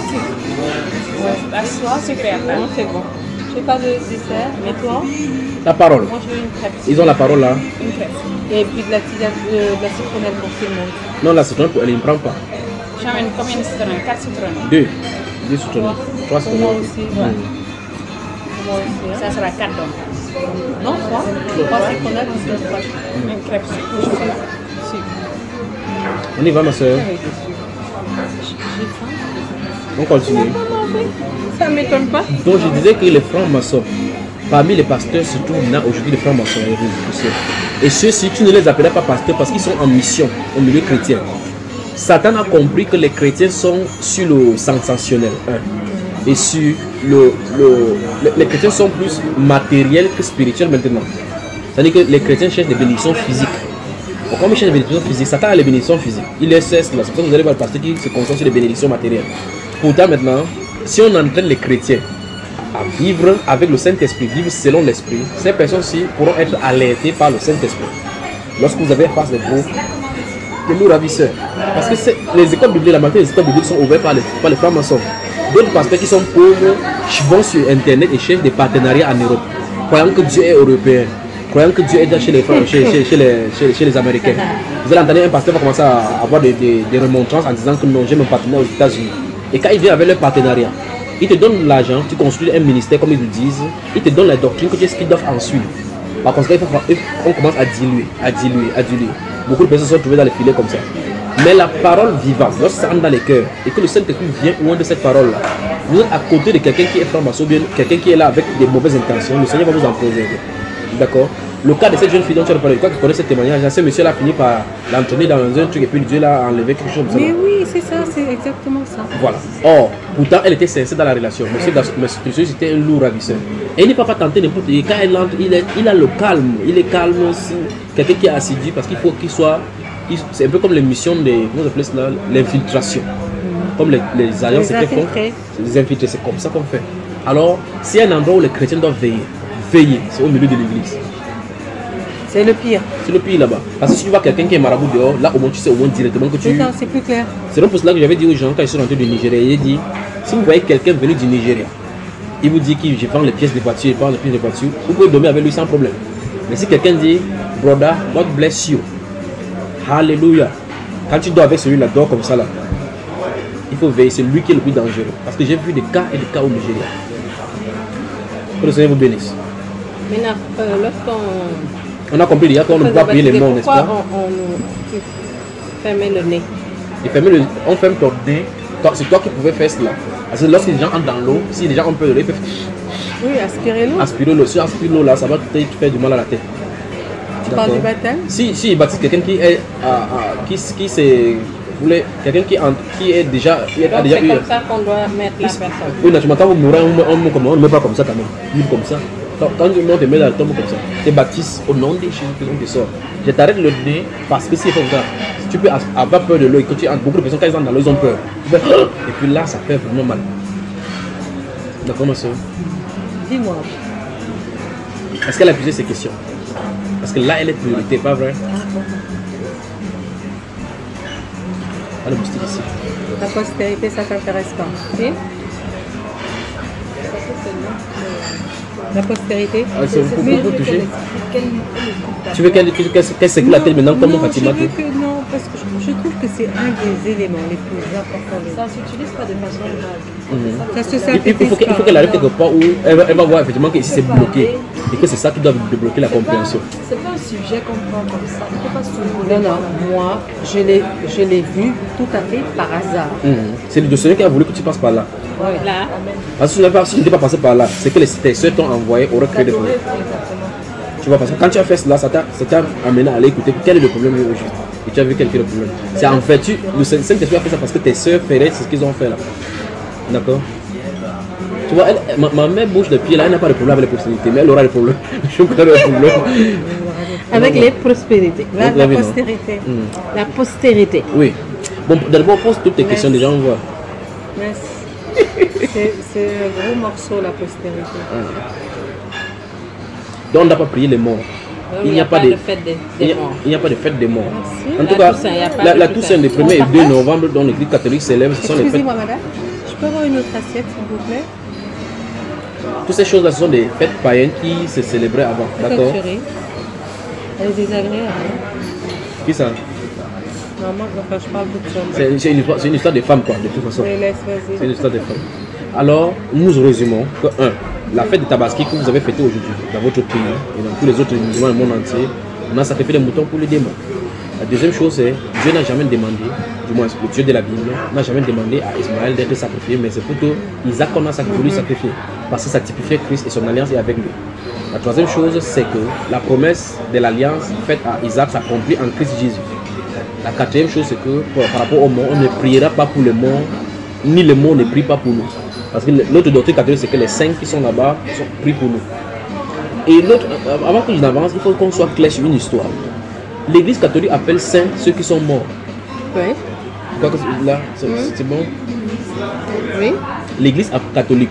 La soie, c'est clair. Non, c'est bon. Je fais pas de dessert, mais toi? La parole. Moi je veux une crêpe. Ils ont la parole là. Une crêpe. Et puis de la tisane, de, de la citronnelle pour tout le monde. Non, la citronnelle, elle ne prend pas. J'amène combien de citronnelles? Quatre citronnelles. Deux. Deux citronnelles. Trois citronnelles. Moi aussi, ouais. Mmh. Moi aussi. Hein. Ça sera quatre donc. Non, trois. Trois citronnelles, on se trois. Une crêpe. Si. On y va, ma soeur. J'ai faim. On continue. Ça ne m'étonne pas. Donc je disais que les francs-maçons, parmi les pasteurs surtout, il y a aujourd'hui des francs-maçons. Et ceux-ci, tu ne les appelles pas pasteurs parce qu'ils sont en mission au milieu chrétien. Satan a compris que les chrétiens sont sur le sensationnel. Hein, et sur le, le... Les chrétiens sont plus matériels que spirituels maintenant. C'est-à-dire que les chrétiens cherchent des bénédictions physiques. Donc, comme ils cherchent des bénédictions physiques, Satan a les bénédictions physiques. Il les cesse là. C'est pour ça que vous allez voir le pasteur qui se concentre sur les bénédictions matérielles. Pourtant maintenant, si on entraîne les chrétiens à vivre avec le Saint-Esprit, vivre selon l'Esprit, ces personnes-ci pourront être alertées par le Saint-Esprit. Lorsque vous avez face de vous, de nous ravisseurs. Parce que les écoles bibliques, la majorité des écoles bibliques sont ouvertes par les, par les francs-maçons. D'autres pasteurs qui sont pauvres vont sur Internet et cherchent des partenariats en Europe, croyant que Dieu est européen, croyant que Dieu est déjà chez les, chez, chez, chez les, chez, chez les Américains. Vous allez entendre un pasteur va commencer à avoir des, des, des remontrances en disant que non, j'ai mon partenaire aux États-Unis. Et quand il vient avec leur partenariat, ils te donnent l'argent, tu construis un ministère comme ils le disent, ils te donnent la doctrine que tu sais qu'ils doivent en suivre. Par conséquent, il faut, on commence à diluer, à diluer, à diluer. Beaucoup de personnes sont trouvées dans les filets comme ça. Mais la parole vivante, lorsque ça entre dans les cœurs et que le Saint-Esprit vient loin de cette parole-là, vous êtes à côté de quelqu'un qui est franc-maçon, bien quelqu'un qui est là avec des mauvaises intentions, le Seigneur va vous en préserver. D'accord? Le cas de cette jeune fille dont tu as parlé, toi qui connais ce témoignage, ce monsieur a fini par l'entraîner dans un truc et puis Dieu l'a enlevé quelque chose comme ça. Mais oui, c'est ça, c'est exactement ça. Voilà. Or, pourtant, elle était sincère dans la relation. Monsieur, monsieur c'était un lourd ravisseur. Et il ne peut pas tenter n'importe quoi. Quand elle entre, il, est, il a le calme. Il est calme aussi. Quelqu'un qui est assidu parce qu'il faut qu'il soit. C'est un peu comme les missions de. Comment on appelle cela? L'infiltration. Mmh. Comme les, les alliances les infiltrés. Les infiltrés, c'est comme ça qu'on fait. Alors, s'il y a un endroit où les chrétiens doivent veiller, veiller, c'est au milieu de l'église. C'est le pire. C'est le pire là-bas. Parce que si tu vois quelqu'un qui est marabout dehors, là au moins tu sais au moins directement que tu... C'est plus clair. C'est donc pour cela que j'avais dit aux gens quand ils sont rentrés du Nigeria, j'ai dit, si vous voyez quelqu'un venir du Nigeria, il vous dit que je vends les pièces de voiture, je vends les pièces de voiture, vous pouvez dormir avec lui sans problème. Mais si quelqu'un dit, brother, God bless you, hallelujah, quand tu dors avec celui-là, dors comme ça là, il faut veiller, c'est lui qui est le plus dangereux. Parce que j'ai vu des cas et des cas au Nigeria. Que le Seigneur vous bénisse. Maintenant, euh, lorsqu'on... On a compris déjà qu'on ne peut pas payer les morts, n'est-ce pas? On, on fermait le nez. Et fermer le, on ferme ton nez. C'est toi qui pouvais faire cela. Parce que lorsque les gens entrent dans l'eau, si les gens ont peur de l'eau, ils peuvent oui, aspirer l'eau. Aspirer l'eau. Si aspirer l'eau là, ça va te faire du mal à la tête. Tu parles du baptême? Si, si, il baptise quelqu'un qui est, à, à, qui, qui c'est, quelqu'un qui, qui est déjà, qui a Donc déjà c'est eu. comme ça qu'on doit mettre la personne. Oui, naturellement, quand vous mourrez, on ne met pas comme ça quand même. Libre comme ça. Quand, quand on te met dans le tombe comme ça, tu baptises au nom des Jésus qui te sort. Je t'arrête le nez parce que c'est comme ça. Si tu peux avoir peur de l'eau et que tu entres, beaucoup de personnes quand ils entrent dans l'eau, ils ont peur. Et puis là, ça fait vraiment mal. D'accord, ma soeur? Dis-moi. Est-ce qu'elle a posé ces questions? Parce que là, elle est priorité, pas vrai? Ah, le moustique ici. La postérité, ça t'intéresse pas? Si? La postérité? Ah, c'est beaucoup pour toucher. Tu veux qu'elle qu'elle s'écoule la tête maintenant comme non, Fatima? Je veux que non, parce que je, je trouve que c'est un des éléments les plus importants. Ça ne s'utilise pas de façon grave. Ça se Il, il faut qu'elle qu arrive quelque part où elle va, elle va voir effectivement que ici c'est bloqué et que c'est ça qui doit débloquer la compréhension. C'est pas un sujet qu'on prend comme ça. Il ne faut pas se Non, non, moi, je l'ai vu tout à fait par hasard. Mmh. C'est le Seigneur qui a voulu que tu passes par là. Ouais. Là. Parce que si tu n'étais pas passé par là, c'est que les, tes soeurs t'ont envoyé, auraient créé des problèmes. Tu vois, parce que quand tu as fait cela, ça t'a amené à aller écouter quel est le problème au juste. Et tu as vu quel est le problème. C'est en fait, tu, le Saint-Esprit a fait ça parce que tes soeurs feraient ce qu'ils ont fait là. D'accord? Tu vois, elle, ma, ma mère bouge de pied là, elle n'a pas de problème avec les prospérités, mais elle aura des problèmes. Je crois le problème. Avec les prospérités. La, la postérité. Mmh. La postérité. Oui. Bon, d'abord, pose toutes tes questions, déjà on voit. C'est un gros morceau, la postérité. Ah. Donc on n'a pas prié les morts. Il n'y a, a pas de fête des, des morts. Il n'y a, a pas de fête des morts. Merci. En tout la cas, Toussaint, y a pas la, de la Toussaint du premier et deux novembre dont l'église catholique célèbre, ce sont les fêtes. Excusez-moi madame, je peux avoir une autre assiette s'il vous plaît? Toutes ces choses-là, ce sont des fêtes païennes qui se célébraient avant. D'accord? Elle est désagréable. Hein? Qui ça? Non, moi, enfin, je parle toute seule. C'est une, une histoire de femmes, quoi, de toute façon. C'est une histoire de femmes. Alors, nous résumons que, un, la fête de Tabaski que vous avez fêtée aujourd'hui dans votre pays et dans tous les autres musulmans du monde entier, on a sacrifié des moutons pour les démons. La deuxième chose, c'est Dieu n'a jamais demandé, du moins le Dieu de la Bible, n'a jamais demandé à Ismaël d'être sacrifié, mais c'est plutôt Isaac qu'on a voulu sacrifier, parce que ça typifiait Christ et son alliance est avec lui. La troisième chose, c'est que la promesse de l'alliance faite à Isaac s'accomplit en Christ Jésus. La quatrième chose, c'est que par rapport aux morts, on ne priera pas pour les morts, ni les morts ne prient pas pour nous. Parce que l'autre doctrine catholique, c'est que les saints qui sont là-bas sont pris pour nous. Et l'autre, avant que je n'avance, il faut qu'on soit clair sur une histoire. L'église catholique appelle saints ceux qui sont morts. Oui. Là, c'est mmh. bon? Oui. L'église catholique.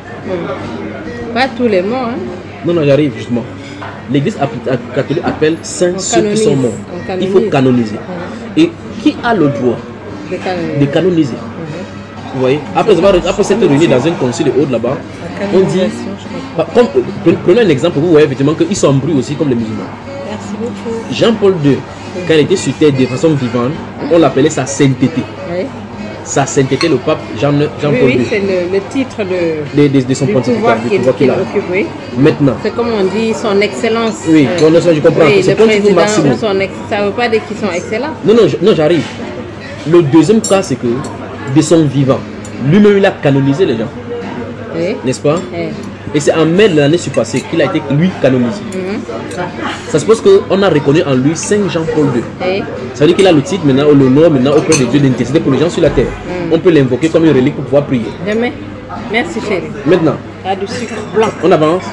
Mmh. Pas tous les morts. Hein. Non, non, j'arrive justement. L'église catholique appelle saints on ceux canonise. qui sont morts. Il faut canoniser. Mmh. Et qui a le droit de canoniser, de canoniser. Mmh. Vous voyez, après, avoir, après s'être réunis dans un concile haut là-bas, on dit, comme, prenez un exemple, vous voyez effectivement qu'ils sont bruits aussi comme les musulmans. Merci beaucoup. Jean-Paul deux, quand il était sur terre de façon vivante, on l'appelait sa sainteté. Oui. Sa sainteté, le pape Jean-Paul Jean deux. Oui, oui c'est le, le titre de, de, de, de son pontificat, du pouvoir qu'il occupe. Oui. Maintenant. C'est comme on dit, son excellence. Oui, euh, je comprends. Oui, c'est le président, maximum. son ex, ça ne veut pas dire qu'ils sont excellents. Non, non, non, j'arrive. Le deuxième cas, c'est que de son vivant, lui-même, il a canonisé les gens. Oui. N'est-ce pas? Oui. Et c'est en mai de l'année passée qu'il a été, lui, canonisé. Mm-hmm. Ça suppose qu'on a reconnu en lui Saint Jean-Paul deux. Oui. Ça veut dire qu'il a le titre maintenant, ou l'honneur maintenant auprès de Dieu d'intercéder pour les gens sur la terre. Mm. On peut l'invoquer comme une relique pour pouvoir prier. Jamais. Merci chérie. Maintenant. Ah, du sucre blanc. On avance.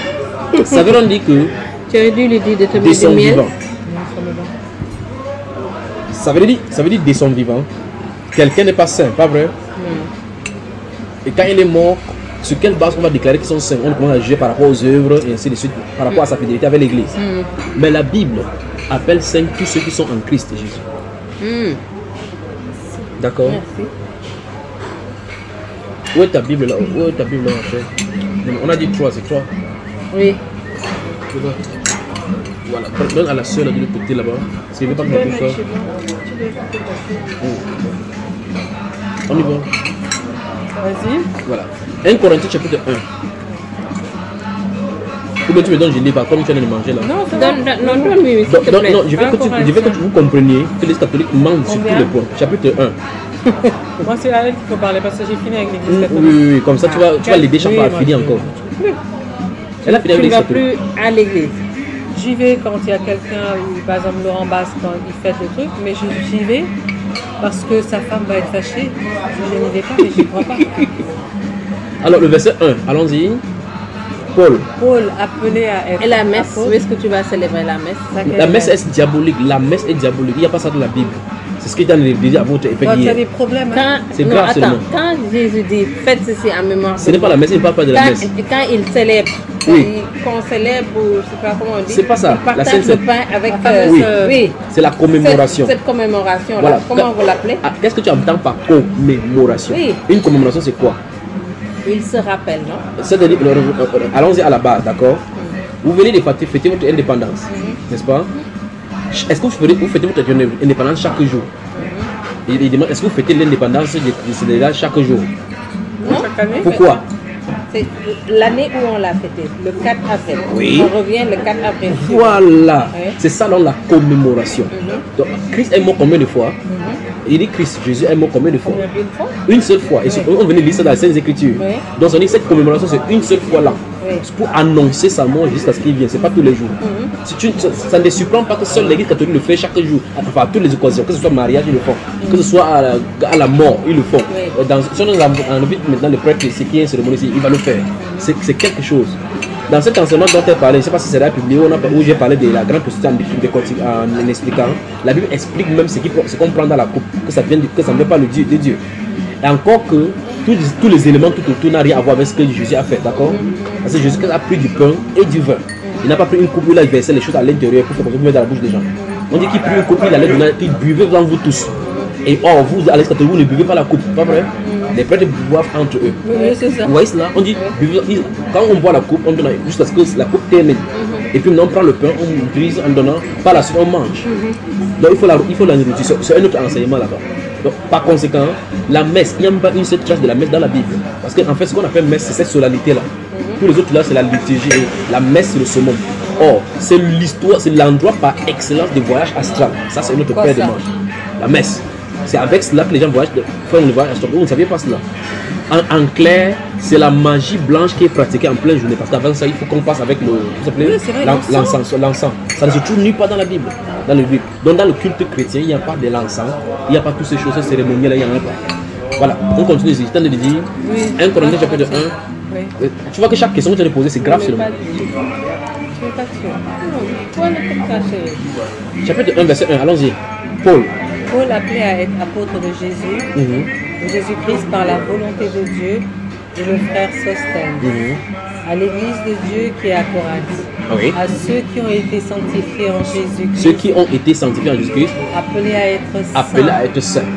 Ça veut dire que... Tu aurais dû lui dire de te de mettre son du miel. Vivant. Ça veut dire, ça veut dire de son vivant. Quelqu'un n'est pas saint, pas vrai? Mm. Et quand il est mort, sur quelle base on va déclarer qu'ils sont saints? On commence à juger par rapport aux œuvres et ainsi de suite, par rapport mm. à sa fidélité avec l'église. Mm. Mais la Bible appelle saints tous ceux qui sont en Christ Jésus. Mm. D'accord? Merci. Où est ta Bible là? Où est ta Bible là en fait? On a dit trois, c'est trois? Oui. Voilà, donne à la soeur de l'autre côté là-bas. Parce qu'il ne veut pas que je touche ça. On y va. Vas-y. Voilà. un Corinthiens chapitre un. Ou bien tu me donnes, je lis pas, comme tu viens de manger là. Non, donne, donne, donne, oui, s'il te plaît. Non, je veux, que tu, je veux que vous compreniez que les catholiques mentent sur tous les points. Chapitre un. Moi, c'est à elle qu'il faut parler parce que j'ai fini avec l'église catholique. Oui, oui, oui, comme ça tu vas, tu vas l'aider chaque fois à finir encore. Elle a fini avec l'église catholique. Tu ne vas plus à l'église. j'y vais quand il y a quelqu'un, ou par exemple Laurent Basse, quand il fait le truc, mais je- j'y vais parce que sa femme va être fâchée. Je n'y vais pas, mais j'y crois pas. Alors, le verset un, allons-y. Paul, Paul appelé à être Et la messe, apôtre. où est-ce que tu vas célébrer la messe? Ça, quelle la messe messe? est diabolique. La messe est diabolique. Il n'y a pas ça dans la Bible. C'est ce qu'il est en train de dire à votre effet Toi, tu as hier. des problèmes. Hein? Quand, C'est non, grave attends, seulement. quand Jésus dit faites ceci en mémoire de Ce n'est pas la messe, il ne parle pas de la quand, messe. quand il célèbre, quand Oui. il- qu'on célèbre, ou je sais pas comment on dit, C'est pas ça, il la partage Sainte le Seine. pain avec La fameuse, oui, euh, oui. C'est la commémoration. Cette, cette commémoration là, Voilà. comment Quand- vous l'appelez? Ah, qu'est-ce que tu entends par commémoration? Oui. Une commémoration, c'est quoi? Il se rappelle, non? C'est-à-dire, euh, euh, euh, allons-y à la base, d'accord? Vous venez de fêter, fêter votre indépendance, n'est-ce pas? Est-ce que vous fêtez, vous fêtez votre indépendance chaque jour? Il, il demande, est-ce que vous fêtez l'indépendance de de Sénégal chaque jour? Non? Chaque année. Pourquoi? C'est l'année où on l'a fêté, le quatre avril. Oui. On revient le quatre avril. Voilà, Oui. c'est ça dans la commémoration. Donc, Christ est mort combien de fois? Il dit Christ, Jésus est mort combien de fois? Une fois? Une seule fois. Et on venait lire ça dans les Saintes Écritures. Oui. Donc on dit que cette commémoration, c'est une seule fois là. Oui. C'est pour annoncer sa mort jusqu'à ce qu'il vienne. C'est pas tous les jours. Si tu- ça, ça ne te surprend pas que seule l'église catholique le fait chaque jour. Enfin, à toutes les occasions. Que ce soit mariage, ils le font. Que ce soit à la, à la mort, ils le font. Oui. Dans, si on invite maintenant le prêtre, c'est qui est une cérémonie ici, il va le faire. C'est c'est quelque chose. Dans cet enseignement dont tu as parlé, je ne sais pas si c'est là publié ou non, où j'ai parlé de la grande prostitution en, en, en expliquant, la Bible explique même ce qui- ce qu'on prend dans la coupe, que ça, vient de- que ça ne vient pas le Dieu, de Dieu. Et encore que tous, tous les éléments tout autour n'ont rien à voir avec ce que Jésus a fait, d'accord? Parce que Jésus a pris du pain et du vin. Il n'a pas pris une coupe où il a versé les choses à l'intérieur pour faire comme ça, pour mettre dans la bouche des gens. On dit qu'il prit une coupe, il allait donner, qu'il buvait devant vous tous. Et or, vous, à l'escator, vous ne buvez pas la coupe, pas vrai? Les prêtres boivent entre eux. Oui, oui, c'est ça. Vous voyez cela? On dit, buvez- ils- quand on boit la coupe, on donne jusqu'à ce que la coupe termine. Et puis maintenant on prend le pain, on brise en donnant, par la suite on mange. Donc il faut la, il faut la nourriture. C'est- C'est un autre enseignement là-bas. Donc par conséquent, la messe, il n'y a même pas une seule trace de la messe dans la Bible. Parce qu'en fait, ce qu'on appelle messe, c'est cette solennité-là. Tous les autres là, c'est la liturgie. Et la messe, c'est le summum. Or, c'est l'histoire, c'est l'endroit par excellence de voyage astral. Ça, c'est notre Quoi, père de ça? manche. La messe. C'est avec cela que les gens voyagent, de- font le voyage astral. Vous ne saviez pas cela. En, en clair, c'est la magie blanche qui est pratiquée en pleine journée. Parce qu'avant ça, il faut qu'on passe avec le, comment ça s'appelle? Oui, c'est vrai, L'en- l'encens. l'encens. L'encens. Ça ne se trouve nulle part dans la Bible. Dans le Bible. Donc dans le culte chrétien, il n'y a pas de l'encens. Il n'y a pas toutes ces choses ces cérémonielles, il n'y en a pas. Voilà. On continue ici. Je t'en ai dit. Oui. un Corinthiens chapitre un. Oui. Euh, Tu vois que chaque question que tu as posée, c'est grave Mais seulement. pas du tout. Je suis pas sûre. Non, toi, ne peux pas chérie. Chapitre un, verset un. Allons-y. Paul. Paul appelé à être apôtre de Jésus, Mhm. de Jésus-Christ par la volonté de Dieu, et le frère Sostène, Mhm. à l'église de Dieu qui est à Corinthe, Ah oui. à ceux qui ont été sanctifiés en Jésus-Christ, Ceux qui ont été sanctifiés en Jésus-Christ, appelés à être saints. appelés à être saints.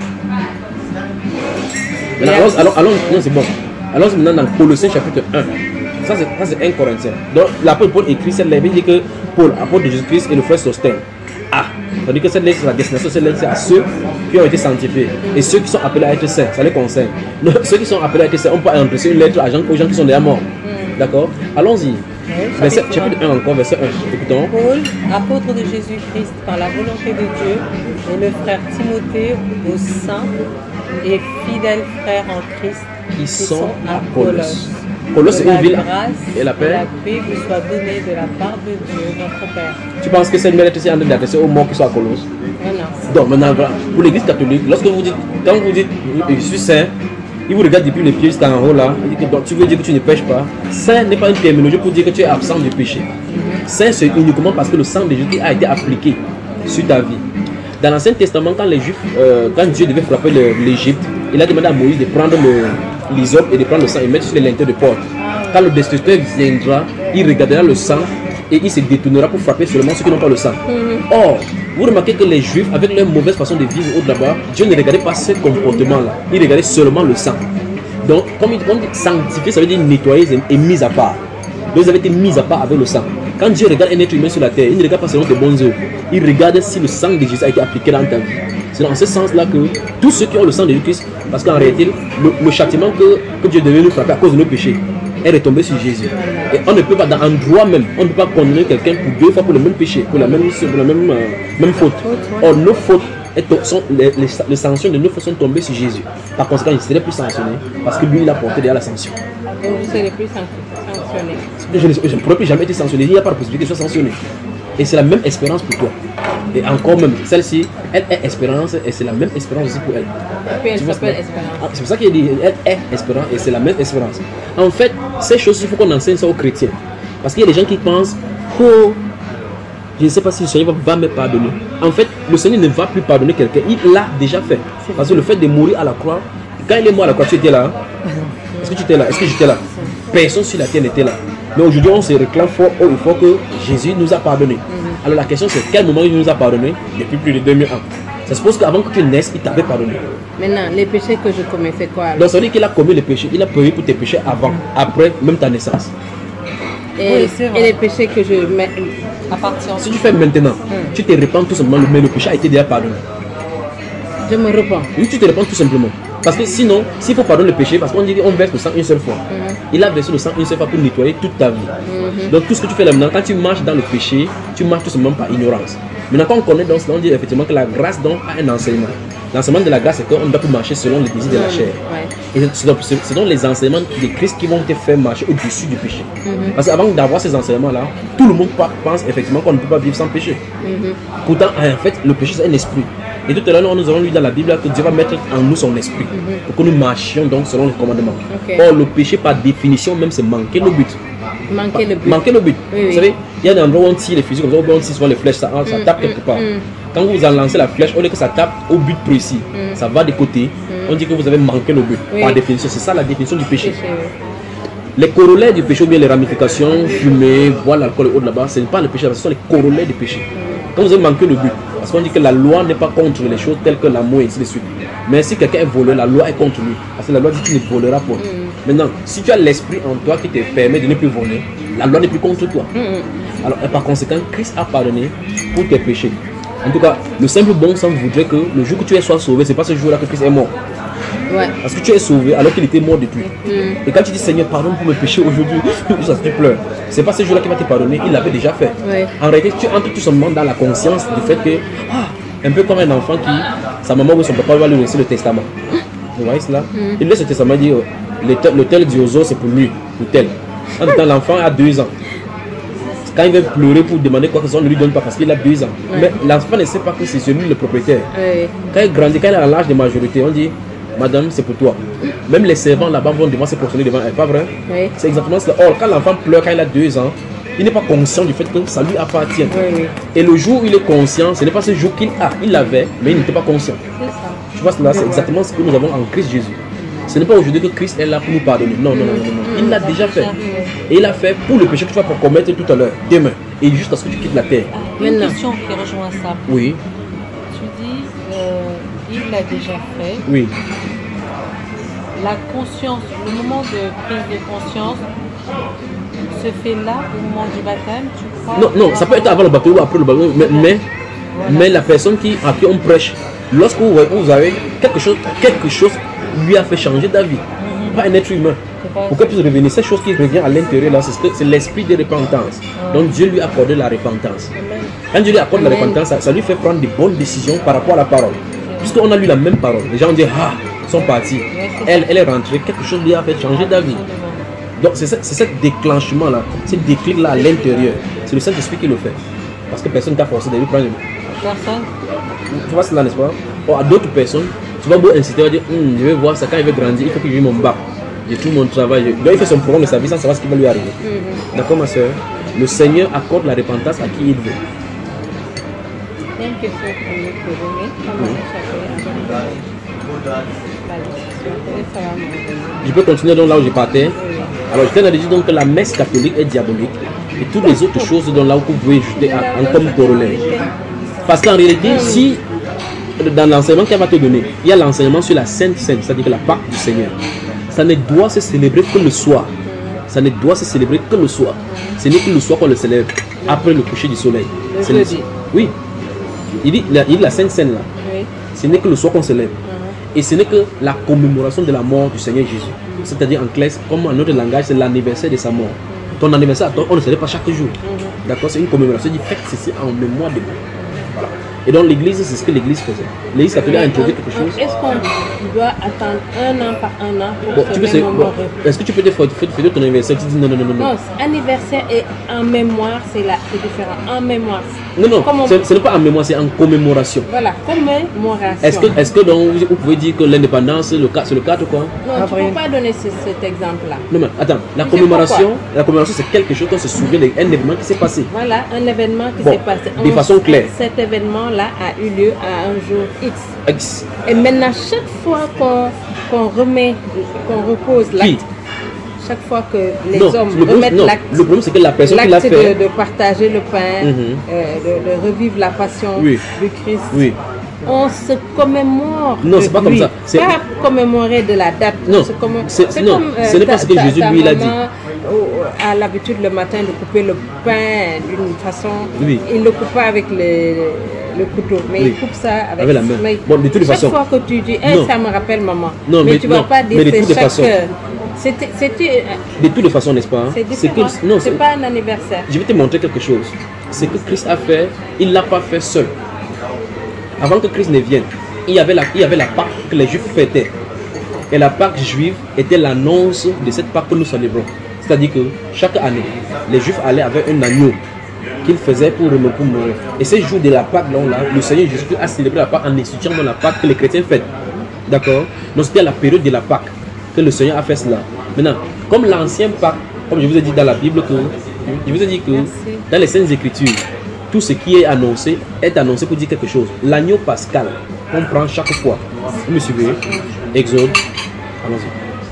Et Maintenant, à- allons, allons, allons, non, c'est bon. Allons maintenant dans Colossiens chapitre un. Ça, c'est, ça, c'est un Corinthien. Donc, l'apôtre Paul écrit cette lettre. Il dit que Paul, apôtre de Jésus-Christ, et le frère Sostène. Ah, ça dit que cette lettre, c'est la destination de cette lettre, c'est à ceux qui ont été sanctifiés. Et ceux qui sont appelés à être saints, ça les concerne. Donc, ceux qui sont appelés à être saints, on peut adresser une lettre à gens, aux gens qui sont déjà morts. D'accord? Allons-y. Verset, chapitre chapitre un encore, verset un. Écoutons. Paul, apôtre de Jésus-Christ par la volonté de Dieu, et le frère Timothée aux saints et fidèles frères en Christ Qui sont à Colosse. Colosse. Colosse, c'est Que une la ville. grâce Et la et paix. la paix vous soit donnée de la part de Dieu, notre Père. Tu penses que cette lettre est en train d'adresser aux morts qui sont à Colosse? Voilà. Donc maintenant, voilà, pour l'église catholique, lorsque vous dites, quand vous dites je suis saint, il vous regarde depuis les pieds jusqu'en haut là, il dit que donc, tu veux dire que tu ne pêches pas. Saint n'est pas une terminologie pour dire que tu es absent du péché. Saint, c'est uniquement parce que le sang de Jésus a été appliqué sur ta vie. Dans l'Ancien Testament, quand les Juifs, euh, quand Dieu devait frapper le- l'Égypte, il a demandé à Moïse de prendre le- l'hysope et de prendre le sang et mettre sur les linteaux de porte. Quand le destructeur viendra, il regardera le sang et il se détournera pour frapper seulement ceux qui n'ont pas le sang. Or, vous remarquez que les Juifs, avec leur mauvaise façon de vivre au là-bas, Dieu ne regardait pas ce comportement-là. Il regardait seulement le sang. Donc, comme il dit, sanctifier, ça veut dire nettoyer et mis à part. Donc, ils avaient été mis à part avec le sang. Quand Dieu regarde un être humain sur la terre, il ne regarde pas selon tes bonnes œuvres. Il regarde si le sang de Jésus a été appliqué dans ta vie. C'est dans ce sens-là que tous ceux qui ont le sang de Jésus-Christ, parce qu'en réalité, le, le châtiment que, que Dieu devait nous frapper à cause de nos péchés est retombé sur Jésus. Et on ne peut pas, dans un droit même, on ne peut pas condamner quelqu'un pour deux fois pour le même péché, pour la même, pour la même, euh, même faute. Or, nos fautes, est- sont, les, les, les sanctions de nos fautes sont tombées sur Jésus. Par conséquent, il ne serait plus sanctionné parce que lui, il a porté derrière la sanction. Donc vous serez plus san- sanctionné. Je ne je ne pourrais plus jamais être sanctionné. Il n'y a pas de possibilité que je sois sanctionné. Et c'est la même espérance pour toi. Et encore même, celle-ci, elle est espérance et c'est la même espérance aussi pour elle. Et puis elle s'appelle espérance. C'est pour ça qu'il dit, elle est espérance et c'est la même espérance. En fait, ces choses, il faut qu'on enseigne ça aux chrétiens. Parce qu'il y a des gens qui pensent, oh, je ne sais pas si le Seigneur va me pardonner. En fait, le Seigneur ne va plus pardonner quelqu'un. Il l'a déjà fait. Parce que le fait de mourir à la croix, quand il est mort à la croix, tu étais là. Est-ce que tu étais là? Est-ce que j'étais là? Personne sur la terre n'était là. Mais aujourd'hui, on se réclame fort, oh, il faut que Jésus nous a pardonné. Mm-hmm. Alors la question c'est quel moment il nous a pardonné? Depuis plus de deux mille ans. Ça suppose qu'avant que tu naisses, il t'avait pardonné. Maintenant, les péchés que je commets, c'est quoi alors? Donc ça veut dire qu'il a commis les péchés. Il a payé pour tes péchés avant, après, même ta naissance. Et, oui, et les péchés que je mets à partir. Si tu fais maintenant, mm. tu te répands tout simplement, mais le péché a été déjà pardonné. Je me repens. Oui, tu te répands tout simplement. Parce que sinon, s'il faut pardonner le péché, parce qu'on dit qu'on verse le sang une seule fois. Mm-hmm. Il a versé le sang une seule fois pour nettoyer toute ta vie. Mm-hmm. Donc tout ce que tu fais là maintenant, quand tu marches dans le péché, tu marches tout simplement par ignorance. Maintenant, quand on connaît donc cela, on dit effectivement que la grâce donc a un enseignement. L'enseignement de la grâce, c'est qu'on ne doit plus marcher selon les désirs de la chair. Ouais. Et c'est donc, donc les enseignements de Christ qui vont te faire marcher au-dessus du péché. Mm-hmm. Parce qu'avant d'avoir ces enseignements-là, tout le monde pense effectivement qu'on ne peut pas vivre sans péché. Mm-hmm. Pourtant, en fait, le péché, c'est un esprit. Et tout à l'heure, nous avons lu dans la Bible que Dieu va mettre en nous son esprit mm-hmm. pour que nous marchions donc selon les commandements. Okay. Or, le péché, par définition, même, c'est manquer le but. Manquer le but. Manquer le but. Oui, vous oui. savez, il y a des endroits où on tire les fusils, comme ça, où on tire souvent les flèches, ça, ça mm, tape quelque part. Mm, Quand vous en lancez la flèche, au lieu que ça tape au but précis, mm. ça va de côté, mm. on dit que vous avez manqué le but. Oui. Par définition, c'est ça la définition du péché. péché oui. Les corollaires du péché, ou bien les ramifications, fumer, boire l'alcool et autres là-bas, ce n'est pas le péché, ce sont les corollaires du péché. Mm. Quand vous avez manqué le but, parce qu'on dit que la loi n'est pas contre les choses telles que l'amour et ainsi de suite. Mais si quelqu'un est volé, la loi est contre lui. Parce que la loi dit qu'il ne volera pas. Mm. Maintenant, si tu as l'esprit en toi qui te permet de ne plus voler, la loi n'est plus contre toi. Mm. Alors, par conséquent, Christ a pardonné pour tes péchés. En tout cas, le simple bon sens voudrait que le jour que tu es soit sauvé, c'est pas ce jour-là que Christ est mort. Ouais. Parce que tu es sauvé alors qu'il était mort depuis. Mm. Et quand tu dis Seigneur, pardonne pour mes péchés aujourd'hui, tu pleures. C'est pas ce jour-là qui va te pardonner, il l'avait déjà fait. Ouais. En réalité, tu entres tout simplement dans la conscience du fait que, ah, un peu comme un enfant qui, sa maman ou son papa va lui laisser le testament. Vous voyez cela? Mm. Il laisse le testament, il dit, le tel d'Iozo c'est pour lui, pour tel. En même temps, l'enfant a deux ans. Quand il veut pleurer pour demander quoi que ce soit, on ne lui donne pas parce qu'il a deux ans. Ouais. Mais l'enfant ne sait pas que c'est celui le propriétaire. Ouais. Quand il grandit, quand il est à l'âge de majorité, on dit, madame, c'est pour toi. Même les servants là-bas vont devoir se positionner devant elle, pas vrai? Oui. C'est exactement cela. Or, quand l'enfant pleure, quand il a deux ans, il n'est pas conscient du fait que ça lui appartient. Oui, oui. Et le jour où il est conscient, ce n'est pas ce jour qu'il a. Il l'avait, mais il n'était pas conscient. C'est ça. Tu vois, cela, c'est exactement ce que nous avons en Christ Jésus. Ce n'est pas aujourd'hui que Christ est là pour nous pardonner. Non, non, non, non, non. Il l'a déjà fait. Et il l'a fait pour le péché que tu vas commettre tout à l'heure, demain. Et jusqu'à ce que tu quittes la terre. Une question qui rejoint ça. Oui. Tu dis, euh, il l'a déjà fait. Oui. La conscience, le moment de prise de conscience se fait là, au moment du baptême, tu crois? Non, non, ça peut être avant le baptême ou après le baptême. Mais, mais, voilà. mais la personne qui, à qui on prêche, lorsque vous, vous avez quelque chose, quelque chose lui a fait changer d'avis. Mm-hmm. Pas un être humain. Pour qu'elle puisse revenir, cette chose qui revient à l'intérieur, là, c'est l'esprit de repentance. Mm. Donc Dieu lui a accordé la repentance. Amen. Quand Dieu lui accorde Amen. la repentance, ça, ça lui fait prendre de bonnes décisions par rapport à la parole. Mm. Puisqu'on a lu la même parole, les gens disent, ah, ils sont partis. Ouais, elle, elle est rentrée, quelque chose lui a fait changer d'avis. Donc c'est ce déclenchement-là, ce déclic-là à l'intérieur. C'est le Saint-Esprit qui le fait. Parce que personne t'a forcé de lui prendre. Personne. Tu vois cela, n'est-ce pas? Or, à d'autres personnes, tu vas beau inciter, tu vas dire, hm, je vais voir ça, quand il veut grandir, il faut que je vive mon bac. J'ai tout mon travail. Donc il fait son programme de sa vie sans savoir ce qui va lui arriver. Mm-hmm. D'accord, ma soeur? Le Seigneur accorde la repentance à qui il veut. C'est une question pour nous poser, comment échapper à Je peux continuer donc là où je partais. Oui. Alors je t'ai dit donc que la messe catholique est diabolique et toutes les autres choses donc là où vous pouvez jeter en comme corollaire. Parce qu'en réalité, si dans l'enseignement qu'elle va te donner, il y a l'enseignement sur la Sainte Seine, c'est-à-dire que la Pâque du Seigneur. Ça ne doit se célébrer que le soir. Ça ne doit se célébrer que le soir. Ce n'est que le soir qu'on le célèbre, après le coucher du soleil. Le jeudi. Oui. Il dit, il dit la Sainte Seine là. Oui. Ce n'est que le soir qu'on célèbre. Uh-huh. Et ce n'est que la commémoration de la mort du Seigneur Jésus. Uh-huh. C'est-à-dire en classe, comme en notre langage, c'est l'anniversaire de sa mort. Uh-huh. Ton anniversaire, on ne célèbre pas chaque jour. Uh-huh. D'accord? C'est une commémoration. Il dit, faites ceci en mémoire de moi. Voilà. Et donc l'église, c'est ce que l'église faisait. L'église catholique a introduit quelque chose. Est-ce qu'on doit attendre un an par un an pour Bon, se tu peux, c'est- bon, mémorer? est-ce que tu peux te faire fêter ton anniversaire? Tu dis non, non, non, non. Non, anniversaire et en mémoire, c'est là, c'est différent. En mémoire. Non, non, Comme on- ce ce n'est pas en mémoire, c'est en commémoration. Voilà, commémoration. Est-ce que, est-ce que donc, vous pouvez dire que l'indépendance, c'est le quatre, c'est le quatre quoi? Non, tu ne peux pas donner ce- cet exemple-là. Non, mais attends, la Tu sais commémoration, pourquoi? la commémoration, c'est quelque chose qu'on se souvient d'un événement qui s'est passé. Voilà, un événement qui Bon, s'est passé. de On- façon claire. Cet événement-là a eu lieu à un jour X. Ex- Et maintenant, chaque fois qu'on qu'on remet, qu'on repose Qui? l'acte, chaque fois que les Non, hommes le problème, remettent non, l'acte, le problème, c'est que la personne qui l'a l'acte fait. de, de partager le pain, Mhm. euh, de, de revivre la passion Oui. du Christ, Oui. on se commémore. Non, de c'est pas comme lui. ça. C'est- Pas commémorer de la date. Non, on se commémore- c'est- non, comme, ce n'est pas ta- ce que ta- Jésus, ta lui, il a dit. maman, oh, a l'habitude le matin de couper le pain d'une façon. Oui. Il ne le coupe pas avec le, le couteau, mais Oui. il coupe ça avec, Avec la main. mais Bon, de toutes les chaque façons. fois que tu dis, Eh, Non. ça me rappelle maman. Non, mais, mais- tu ne vas non, pas dire mais de c'est toutes les chaque. façons. euh, C'était. c'était, euh, De toutes les façons, n'est-ce pas? C'est que différent. non, C'est pas un anniversaire. Je vais te montrer quelque chose. Ce que Christ a fait, il ne l'a pas fait seul. Avant que Christ ne vienne, il y avait la, il y avait la Pâque que les Juifs fêtaient. Et la Pâque juive était l'annonce de cette Pâque que nous célébrons. C'est-à-dire que chaque année, les Juifs allaient avec un agneau qu'ils faisaient pour, pour mourir. Et ce jour de la Pâque, là, là, le Seigneur Jésus a célébré la Pâque en instituant dans la Pâque que les chrétiens fêtent. D'accord? Donc c'était à la période de la Pâque que le Seigneur a fait cela. Maintenant, comme l'ancien Pâque, comme je vous ai dit dans la Bible, que, je vous ai dit que Merci. dans les Saintes Écritures, tout ce qui est annoncé est annoncé pour dire quelque chose. L'agneau pascal, on prend chaque fois. Vous me suivez? Exode. Allons-y.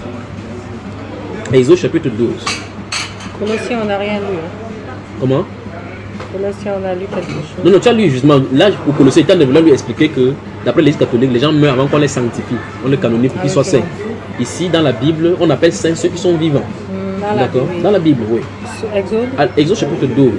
Exode chapitre douze. Colossiens, on n'a rien lu. Hein. Comment? Colossiens, on a lu quelque chose. Non, non, tu as lu justement. Là, au Colossiens, il voulait lui expliquer que, d'après l'Église catholique, les gens meurent avant qu'on les sanctifie. On les canonise pour qu'ils Ah, soient ok. saints. Ici, dans la Bible, on appelle saints ceux qui sont vivants. Hmm, dans la D'accord? Bible. Dans la Bible, oui. Sur Exode, À Exode chapitre douze.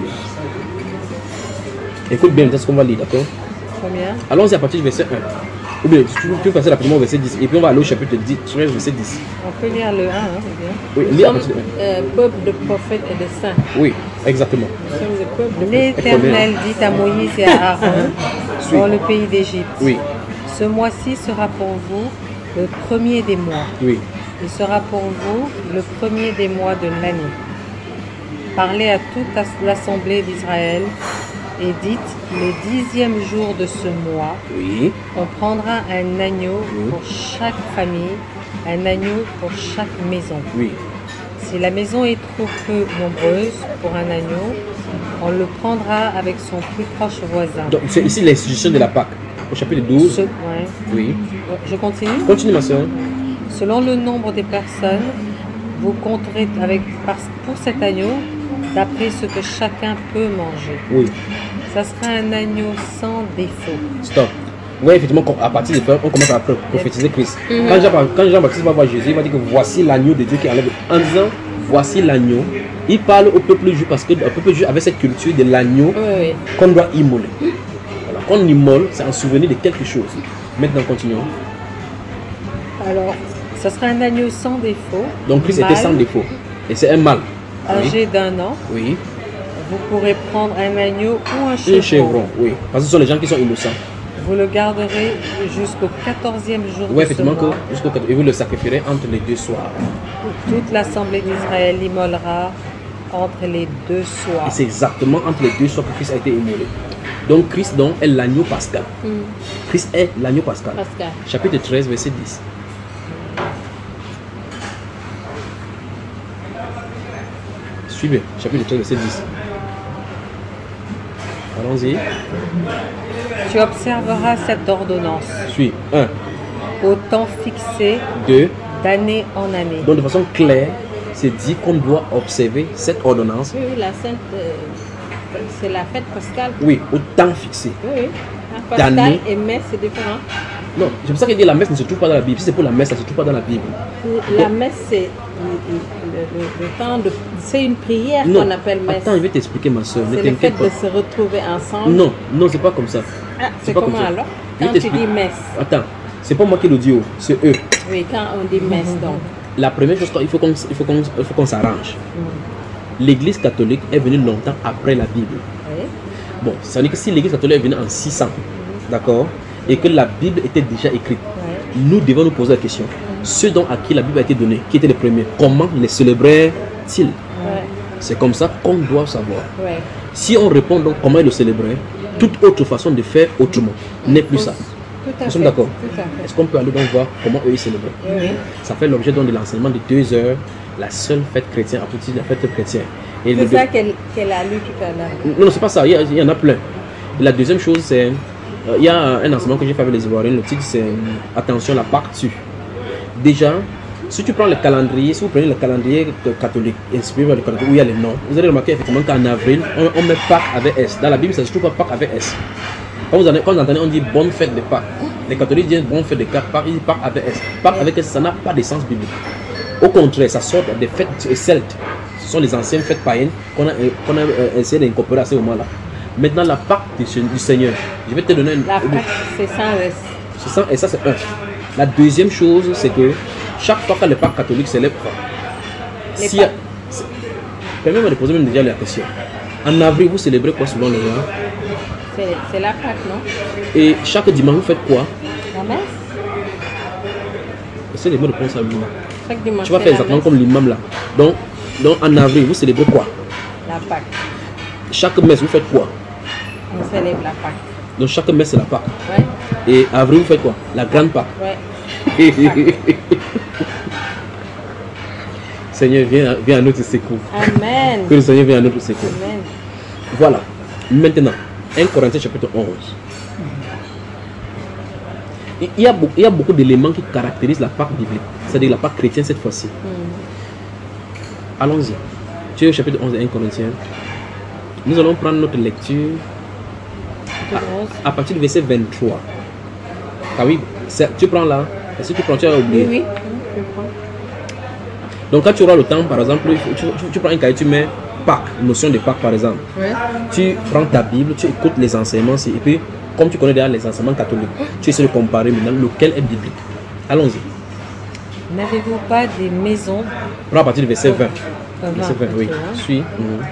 Écoute bien, c'est ce qu'on va lire, d'accord? combien? Allons-y à partir du verset un. Ou bien, tu tu peux passer rapidement au verset dix. Et puis on va aller au chapitre dix, verset dix. On peut lire le un, hein, c'est bien. Oui, Nous lis à sommes partir du un. euh, peuple de prophètes et de saints. Oui, exactement. Nous sommes le peuple de L'Éternel dit à Moïse et à Aaron dans le pays d'Égypte, Oui, ce mois-ci sera pour vous le premier des mois. oui. Il sera pour vous le premier des mois de l'année. Parlez à toute as- l'assemblée d'Israël et dites, le dixième jour de ce mois, Oui, on prendra un agneau Oui. pour chaque famille, un agneau pour chaque maison. oui. Si la maison est trop peu nombreuse pour un agneau, on le prendra avec son plus proche voisin. Donc, c'est ici l'institution de la Pâque. Au chapitre douze. Ce- ouais. Oui. Je continue. Continue, ma soeur. Selon le nombre des personnes, vous compterez avec, par- pour cet agneau d'après ce que chacun peut manger. Oui. Ça sera un agneau sans défaut. Stop. Oui, effectivement, à partir de là, on commence à prophétiser Christ. Quand Jean- Quand Jean-Baptiste va voir Jésus, il va dire que voici l'agneau de Dieu qui enlève. En disant voici l'agneau, il parle au peuple juif parce que le peuple juif avait cette culture de l'agneau Oui, oui. qu'on doit immoler. Voilà. Quand on immole, c'est en souvenir de quelque chose. Maintenant, continuons. Alors, ça sera un agneau sans défaut. Donc Christ mâle, était sans défaut. Et c'est un mâle. Oui. âgé d'un an. Oui. Vous pourrez prendre un agneau ou un chevron. Un chevron, oui. Parce que ce sont les gens qui sont innocents. Vous le garderez jusqu'au quatorzième jour Oui, de ce effectivement, que mois. jusqu'au et vous le sacrifierez entre les deux soirs. Toute l'assemblée d'Israël immolera entre les deux soirs. Et c'est exactement entre les deux soirs que Christ a été immolé. Donc Christ donc, est l'agneau pascal. Christ est l'agneau pascal. Pascal. Chapitre treize, verset dix. Suivez, chapitre treize, verset dix. Allons-y. Tu observeras cette ordonnance Suis. un, au temps fixé deux. d'année en année. Donc de façon claire, c'est dit qu'on doit observer cette ordonnance. Oui, oui, la sainte, euh, c'est la fête pascale. Oui, au temps fixé. Oui, oui. Hein, Pascal D'année. et messe, c'est différent. Non, c'est pour ça qu'il dit la messe ne se trouve pas dans la Bible. Si c'est pour la messe, ça ne se trouve pas dans la Bible. La messe, c'est le, le- le- le temps de. C'est une prière Non, qu'on appelle messe. attends, je vais t'expliquer ma soeur, ne C'est le fait t'inquiète de pas. se retrouver ensemble. Non, non, c'est pas comme ça. Ah, c'est pas comment comme ça. alors? Je vais Quand tu t'expliquer. dis messe. Attends, c'est pas moi qui le dis, oh, c'est eux. Oui, quand on dit messe, donc. La première chose, il faut qu'on il faut qu'on il faut qu'on s'arrange. L'église catholique est venue longtemps après la Bible. Oui. Bon, ça veut dire que si l'église catholique est venue en six cents, d'accord, et que la Bible était déjà écrite, Ouais. nous devons nous poser la question. Ceux dont à qui la Bible a été donnée, qui étaient les premiers, comment les célébraient-ils? Ouais. C'est comme ça qu'on doit savoir. Ouais. Si on répond donc comment ils le célébraient, toute autre façon de faire autrement n'est plus ça. Tout à Nous sommes fait, d'accord. tout à fait. Est-ce qu'on peut aller donc voir comment eux ils célébraient? Oui, oui. Ça fait l'objet donc de l'enseignement de deux heures, la seule fête chrétienne, à partir de la fête chrétienne. Et le C'est deux- ça qu'elle qu'elle a lu tout à l'heure. Non, non, c'est pas ça, il y, a- il y en a plein. Et la deuxième chose, c'est. euh, il y a un enseignement que j'ai fait avec les Ivoiriens, le titre c'est euh, attention, la Pâque tue. Déjà, si tu prends le calendrier, si vous prenez le calendrier catholique, inspiré par le calendrier où il y a les noms, vous allez remarquer effectivement qu'en avril, on, on met Pâques avec S. Dans la Bible, ça ne se trouve pas Pâques avec S. Quand vous, en- quand vous entendez, on dit bonne fête de Pâques. Les catholiques disent bonne fête de Pâques, ils disent Pâques avec S. Pâques avec S, ça n'a pas de sens biblique. Au contraire, ça sort des fêtes celtes. Ce sont les anciennes fêtes païennes qu'on a, euh, qu'on a euh, essayé d'incorporer à ce moment-là. Maintenant, la Pâque du, du Seigneur, je vais te donner une. La Pâque, c'est sans S. C'est ça, et ça, c'est un. La deuxième chose, c'est que chaque fois que le Pâques catholique célèbre, Les si y a- Pâques. c'est- permettez-moi de poser même déjà la question. En avril, vous célébrez quoi selon les gens? C'est c'est la Pâque, non? Et chaque dimanche, vous faites quoi? La messe? Essayez de me répondre à l'imam. Chaque dimanche. Tu vas c'est faire la exactement messe. comme l'imam là. Donc, donc, en avril, vous célébrez quoi? La Pâque. Chaque messe, vous faites quoi? On célèbre la Pâque. Donc, chaque messe, c'est la Pâque. Ouais, Et avril, vous faites quoi? La grande Pâque. ouais. Seigneur, viens, viens à notre secours. Amen. Que le Seigneur vienne à notre secours. Amen. Voilà. Maintenant, un Corinthiens chapitre onze. Il y a beaucoup, il y a beaucoup d'éléments qui caractérisent la Pâque biblique, c'est-à-dire la Pâque chrétienne cette fois-ci. Allons-y. Tu es au chapitre onze de un Corinthiens. Nous allons prendre notre lecture à, à partir du verset vingt-trois. Ah oui, c'est- tu prends là. Est-ce que tu prends, tu as oublié? Oui, oui. Je prends. Donc quand tu auras le temps, par exemple, tu, tu- tu prends un cahier, tu mets Pâques, notion de Pâques par exemple. Ouais. Tu prends ta Bible, tu écoutes les enseignements, et puis, comme tu connais déjà les enseignements catholiques, tu essaies de comparer maintenant lequel est biblique. Allons-y. N'avez-vous pas des maisons Prends à partir du verset vingt. euh, Verset vingt, oui. vingt, hein. Suis. Mhm.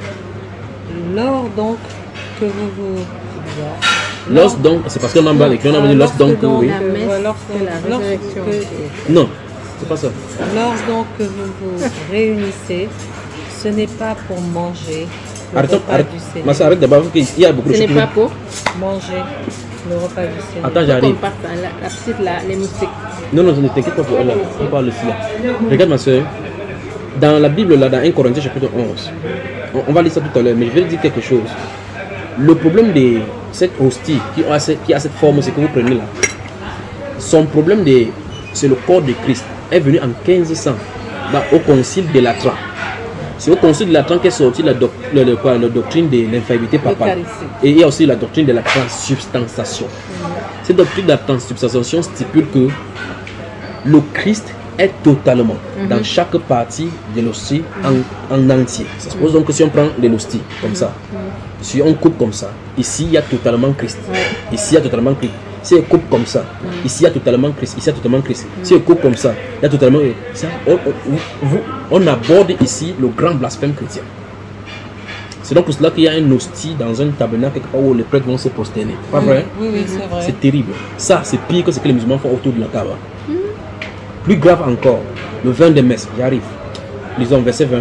Lors donc que vous vous... Lorsque donc, c'est parce qu'on en bas l'écrit, on a dit lorsque donc, donc, oui. La messe, euh, lorsque- c'est la lorsque- résurrection. Non, c'est pas ça. Lors donc que vous vous réunissez, ce n'est pas pour manger le Arrête, repas arrête. du Ma Seigneur. soeur, arrête d'abord, il y a beaucoup de Ce choses. n'est qui- pas pour. Manger le repas du Seigneur. Attends, On j'arrive. part à la, la petite là, les moustiques. Non, non, ne t'inquiète pas pour elle. là. On parle ici. Là. Regarde ma soeur. Dans la Bible, là, dans un Corinthiens chapitre onze, on, on va lire ça tout à l'heure, mais je vais dire quelque chose. Le problème de cette hostie qui a, cette- qui a cette forme, c'est que vous prenez là. Son problème, de- c'est le corps de Christ. Est venu en quinze cents dans- au concile de Latran. C'est au concile de Latran qu'est sortie la, doc- le- le- quoi, la doctrine de l'infaillibilité papale. L'Eucharistie. Et il y a aussi la doctrine de la transsubstantiation. Cette doctrine de la transsubstantiation stipule que le Christ est totalement dans chaque partie de l'hostie en, en entier. Ça suppose donc que si on prend de l'hostie comme ça, si on coupe comme ça, ici il y a totalement Christ. Ici il y a totalement Christ. Si on coupe comme ça, ici il y a totalement Christ. Ici il y a totalement Christ. Si on coupe comme ça, il y a totalement. Ça, on, on- vous- on aborde ici le grand blasphème chrétien. C'est donc pour cela qu'il y a un hostie dans un tabernacle quelque part où les prêtres vont se prosterner. Pas vrai? Oui, oui, c'est vrai. C'est terrible. Ça, c'est pire que ce que les musulmans font autour de la Kaaba. Plus grave encore, le vin de messe, j'arrive. Lisons verset vingt.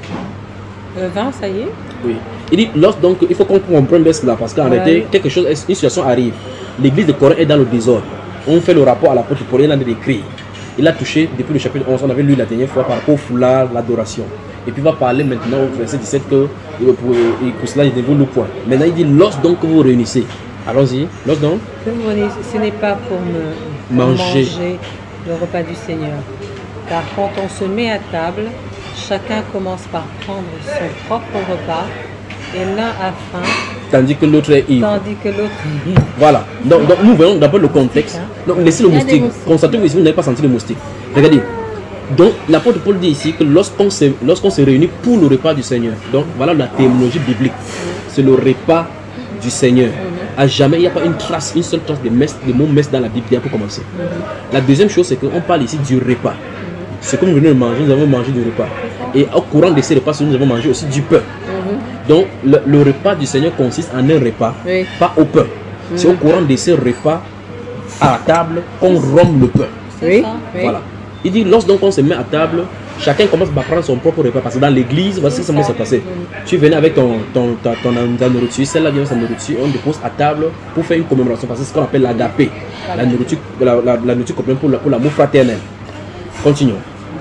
Le vin, ça y est. Oui. Il dit, lorsque donc, il faut qu'on comprenne bien cela, parce qu'en Ouais. réalité, quelque chose, une situation arrive. L'église de Corinthe est dans le désordre. On fait le rapport à l'apôtre Paul, il en a écrit. Il a touché, depuis le chapitre onze, on avait lu la dernière fois, par rapport au foulard, l'adoration. Et puis il va parler maintenant au verset dix-sept que, euh, pour, euh, pour cela, il dévoile le point. Maintenant, il dit, lorsque donc que vous vous réunissez, allons-y, lorsque donc, Que vous venez- ce n'est pas pour me pour Manger. manger le repas du Seigneur. Car quand on se met à table, chacun commence par prendre son propre repas, et l'un a faim, tandis que l'autre est ivre. tandis que l'autre est ivre. Voilà. Donc, donc, nous voyons d'abord le contexte. Donc, laissez le Il y a des moustique. moustiques. Constatez que ici, vous n'avez pas senti le moustique. Regardez. Donc, l'apôtre Paul dit ici que lorsqu'on se, lorsqu'on se réunit pour le repas du Seigneur, donc voilà la terminologie biblique. C'est le repas du Seigneur. À jamais, il n'y a pas une trace, une seule trace de, messe, de mot messe dans la Bible bien pour commencer. La deuxième chose, c'est qu'on parle ici du repas. Ce que nous venons de manger, nous avons mangé du repas. Et au courant de ces repas, nous avons mangé aussi du pain. Donc, le, le repas du Seigneur consiste en un repas, Oui. pas au pain. C'est au courant de ces repas à table qu'on rompt le pain. Oui, oui. Voilà. Il dit, lorsque donc on se met à table, chacun commence à prendre son propre repas. Parce que dans l'église, voici comment ça se passait. Tu venais avec ton, ton, ta, ton, ta nourriture, celle-là vient sa nourriture, on dépose à table pour faire une commémoration. Parce que c'est ce qu'on appelle l'agapé. La nourriture, la, la, la nourriture commune pour, la, pour l'amour fraternel. Continuons.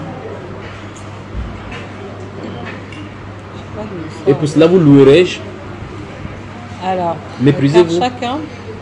Et pour cela, vous louerai-je. Alors, Méprisez-vous. car chacun,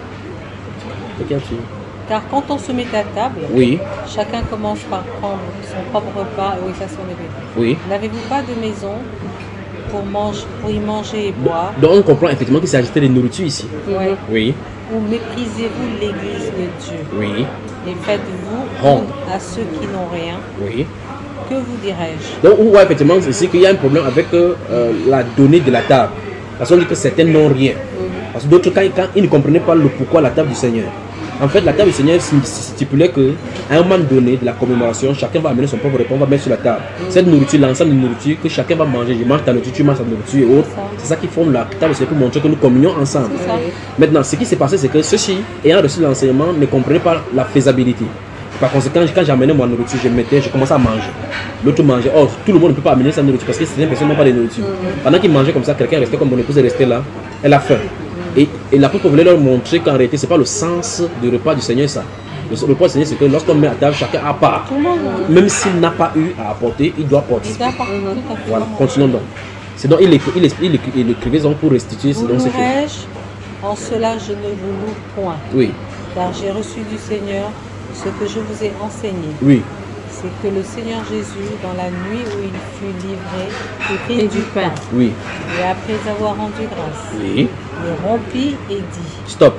car quand on se met à table, Oui, chacun commence par prendre son propre repas. Oui, ça sont les bébés. oui. N'avez-vous pas de maison pour, manger, pour y manger et boire? Donc on comprend effectivement qu'il s'agissait de nourriture ici. Ouais. Oui, Ou méprisez-vous l'église de Dieu oui, et faites-vous Honte. honte à ceux qui n'ont rien? oui. Que vous dirais-je? Donc on voit effectivement ici qu'il y a un problème avec euh, la donnée de la table. Parce qu'on dit que certains n'ont rien. Parce que d'autres, quand, quand ils ne comprenaient pas le pourquoi la table du Seigneur. En fait, la table du Seigneur stipulait qu'à un moment donné de la commémoration, chacun va amener son propre repas, on va mettre sur la table. Cette nourriture, l'ensemble de nourriture que chacun va manger, je mange ta nourriture, tu manges ta nourriture et autres. C'est ça qui forme la table, c'est pour montrer que nous communions ensemble. Ça. Maintenant, ce qui s'est passé, c'est que ceux-ci, ayant reçu l'enseignement, ne comprenaient pas la faisabilité. Par conséquent, quand j'amenais ma nourriture, je mettais, je commençais à manger. L'autre mangeait. Oh, tout le monde ne peut pas amener sa nourriture parce que certaines personnes n'ont pas de nourriture. Pendant qu'ils mangeaient comme ça, quelqu'un restait comme mon épouse est restée là. Elle a faim. Et, et l'apôtre voulait leur montrer qu'en réalité, ce n'est pas le sens du repas du Seigneur, ça. Le repas du Seigneur, c'est que lorsqu'on met à table, chacun à part. Même s'il n'a pas eu à apporter, il doit participer. Voilà, continuons donc. C'est donc, il écrivait il, il, il, il donc pour restituer ce Vous dont c'est fait. louerai-je? En cela, je ne vous loue point. Oui, Car j'ai reçu du Seigneur ce que je vous ai enseigné. oui. C'est que le Seigneur Jésus, dans la nuit où il fut livré, il prit du pain. Oui, Et après avoir rendu grâce, oui. le rompit et dit. Stop.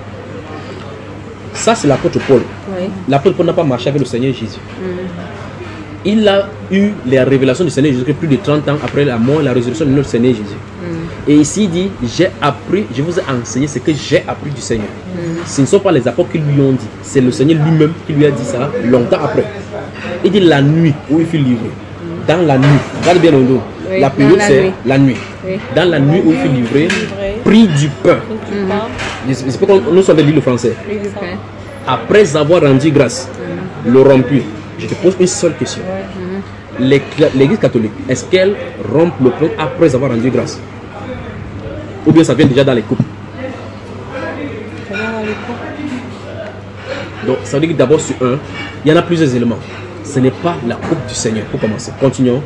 Ça, c'est l'apôtre Paul. Oui. L'apôtre Paul n'a pas marché avec le Seigneur Jésus. Il a eu les révélations du Seigneur Jésus plus de trente ans après la mort et la résurrection de notre Seigneur Jésus. Et ici, il dit, j'ai appris, je vous ai enseigné ce que j'ai appris du Seigneur. Ce ne sont pas les apôtres qui lui ont dit, c'est le Seigneur lui-même qui lui a dit ça longtemps après. Il dit la nuit où il fut livré. Dans la nuit, regarde bien le dos. Oui, la période, c'est la nuit. Oui. Dans la nuit où il fut livré, pris du pain. Du pain, C'est pour qu'on nous sommes lire le français. Oui, du pain. Après avoir rendu grâce, le rompu. Je te pose une seule question. L'Église catholique, est-ce qu'elle rompt le pain après avoir rendu grâce? Ou bien ça vient déjà dans les coupes? ça vient dans les coupes. Donc ça veut dire que d'abord sur un, il y en a plusieurs éléments. Ce n'est pas la coupe du Seigneur. Pour commencer, continuons.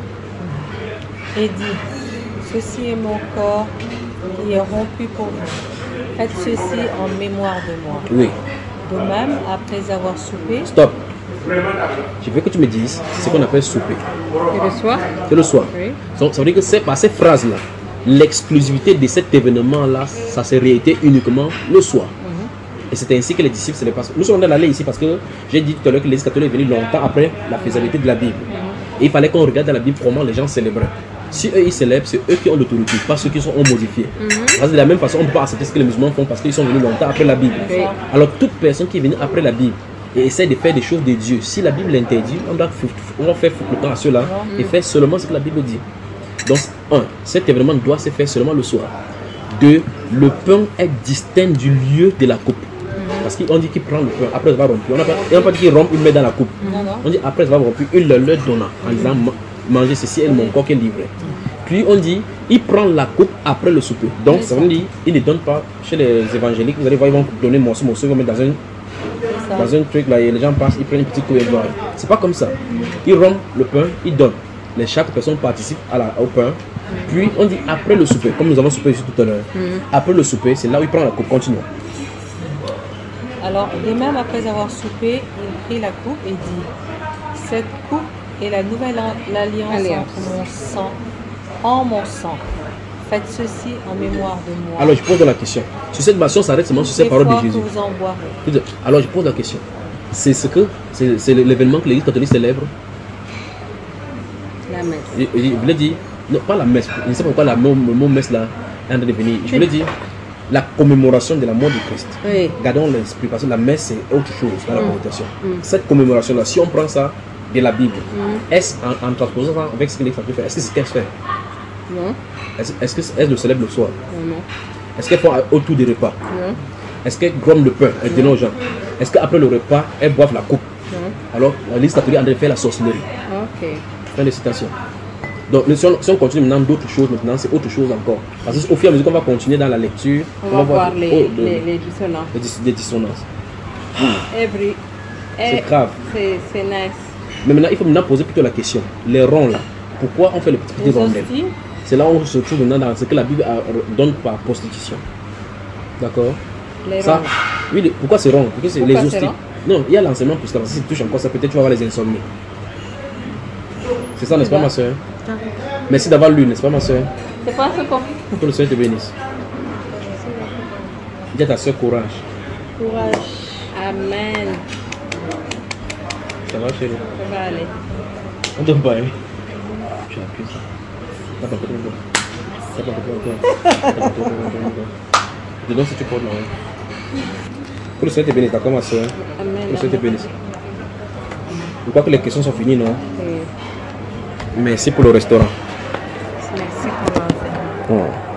Et dit, ceci est mon corps qui est rompu pour vous. Faites ceci en mémoire de moi. Oui. De même, après avoir soupé, Stop. Je veux que tu me dises ce qu'on appelle souper. Et le soir? C'est le soir. Oui. Donc, ça veut dire que c'est par ces phrases-là, l'exclusivité de cet événement-là, ça s'est réalité uniquement le soir. Et c'est ainsi que les disciples se les passent. Nous sommes dans l'allée ici parce que j'ai dit tout à l'heure que l'Église catholique est venue longtemps après la faisabilité de la Bible. Et il fallait qu'on regarde dans la Bible comment les gens célébraient. Si eux ils célèbrent, c'est eux qui ont l'autorité, pas ceux qui sont modifiés. Parce que de la même façon, on ne peut pas accepter ce que les musulmans font parce qu'ils sont venus longtemps après la Bible. Oui. Alors toute personne qui est venue après la Bible et essaie de faire des choses de Dieu, si la Bible l'interdit, on doit, on doit faire foutre le temps à ceux-là et faire seulement ce que la Bible dit. Donc, un, cet événement doit se faire seulement le soir. Deux, le pain est distinct du lieu de la coupe. Parce qu'on dit qu'il prend le pain après avoir rompu. On n'a pas, pas dit qu'il rompt, il met dans la coupe. On dit après avoir rompu, il le leur donna en disant mangez ceci et mon corps qui est livré. Puis on dit il prend la coupe après le souper. Donc ça veut dire il ne donne pas chez les évangéliques. Vous allez voir, ils vont donner morceau, morceau, ils vont mettre dans un, dans un truc là et les gens passent, ils prennent une petite coupe et boivent. C'est pas comme ça. Il rompt le pain, il donne. Les, chaque personne participe à la, au pain. Puis on dit après le souper, comme nous avons soupé ici tout à l'heure. Après le souper, c'est là où il prend la coupe. Continuons. alors de même après avoir soupé, il prit la coupe et dit, cette coupe est la nouvelle en- l'alliance Alliance. entre mon sang, en mon sang. Faites ceci en mémoire de moi. Alors je pose la question. Sur cette base, on s'arrête seulement sur ces Des paroles de fois Jésus. que vous en boirez. Alors je pose la question. C'est ce que c'est c'est l'événement que l'Église catholique célèbre. La messe. Je, je, je voulais dire, non pas la messe. Je ne sais pas pourquoi la, le mot messe là est en train de venir. Je voulais dire la commémoration de la mort du Christ. Oui. Gardons l'esprit parce que la messe c'est autre chose dans la commémoration. Cette commémoration là, si on prend ça de la Bible, est-ce en, en transposant ça avec ce que l'Église catholique fait, est-ce que c'est ce qu'elle fait? Non. Est-ce est-ce que est-ce le célèbre le soir? Non. Non. Est-ce qu'elle fait autour des repas? Non. Est-ce qu'elles gomment le pain, elles donnent aux gens? Est-ce qu'après le repas, elles boivent la coupe? Mmh. Alors, l'Église catholique a fait la sorcellerie. Ok. Fin de citation. Donc, si on, si on continue maintenant d'autres choses, maintenant, c'est autre chose encore. Parce qu'au fur et à mesure qu'on va continuer dans la lecture, on, on va, va voir, voir les, oh, de, les, les dissonances. Les, dis, les dissonances. Every, c'est grave. C'est nice. Mais maintenant, il faut maintenant poser plutôt la question. Les ronds là, pourquoi on fait le petit petit rondelles? C'est là où on se trouve maintenant dans ce que la Bible donne par prostitution. D'accord? Ça, ronds. Oui, les, pourquoi c'est rond? Parce que c'est les hosties. Non, il y a l'enseignement plus si tu touches encore ça, peut-être tu vas avoir les insomnies. C'est ça, n'est-ce pas, ma soeur? Merci d'avoir lu, n'est-ce pas, ma soeur? C'est pas ce qu'on... Que le Seigneur te bénisse. Dis à ta soeur courage. Courage. Amen. Ça va, chérie? Ça va aller. On te bat, hein? Tu as appuyé ça. T'as pas fait encore. T'as pas fait encore. T'as pas fait encore. Je te donne si tu portes là. Que le Seigneur te bénisse, d'accord, ma soeur? Amen. Que le Seigneur te bénisse. Je crois que les questions sont finies, non? Oui. Merci pour le restaurant. Merci pour l'enseignement. Oh.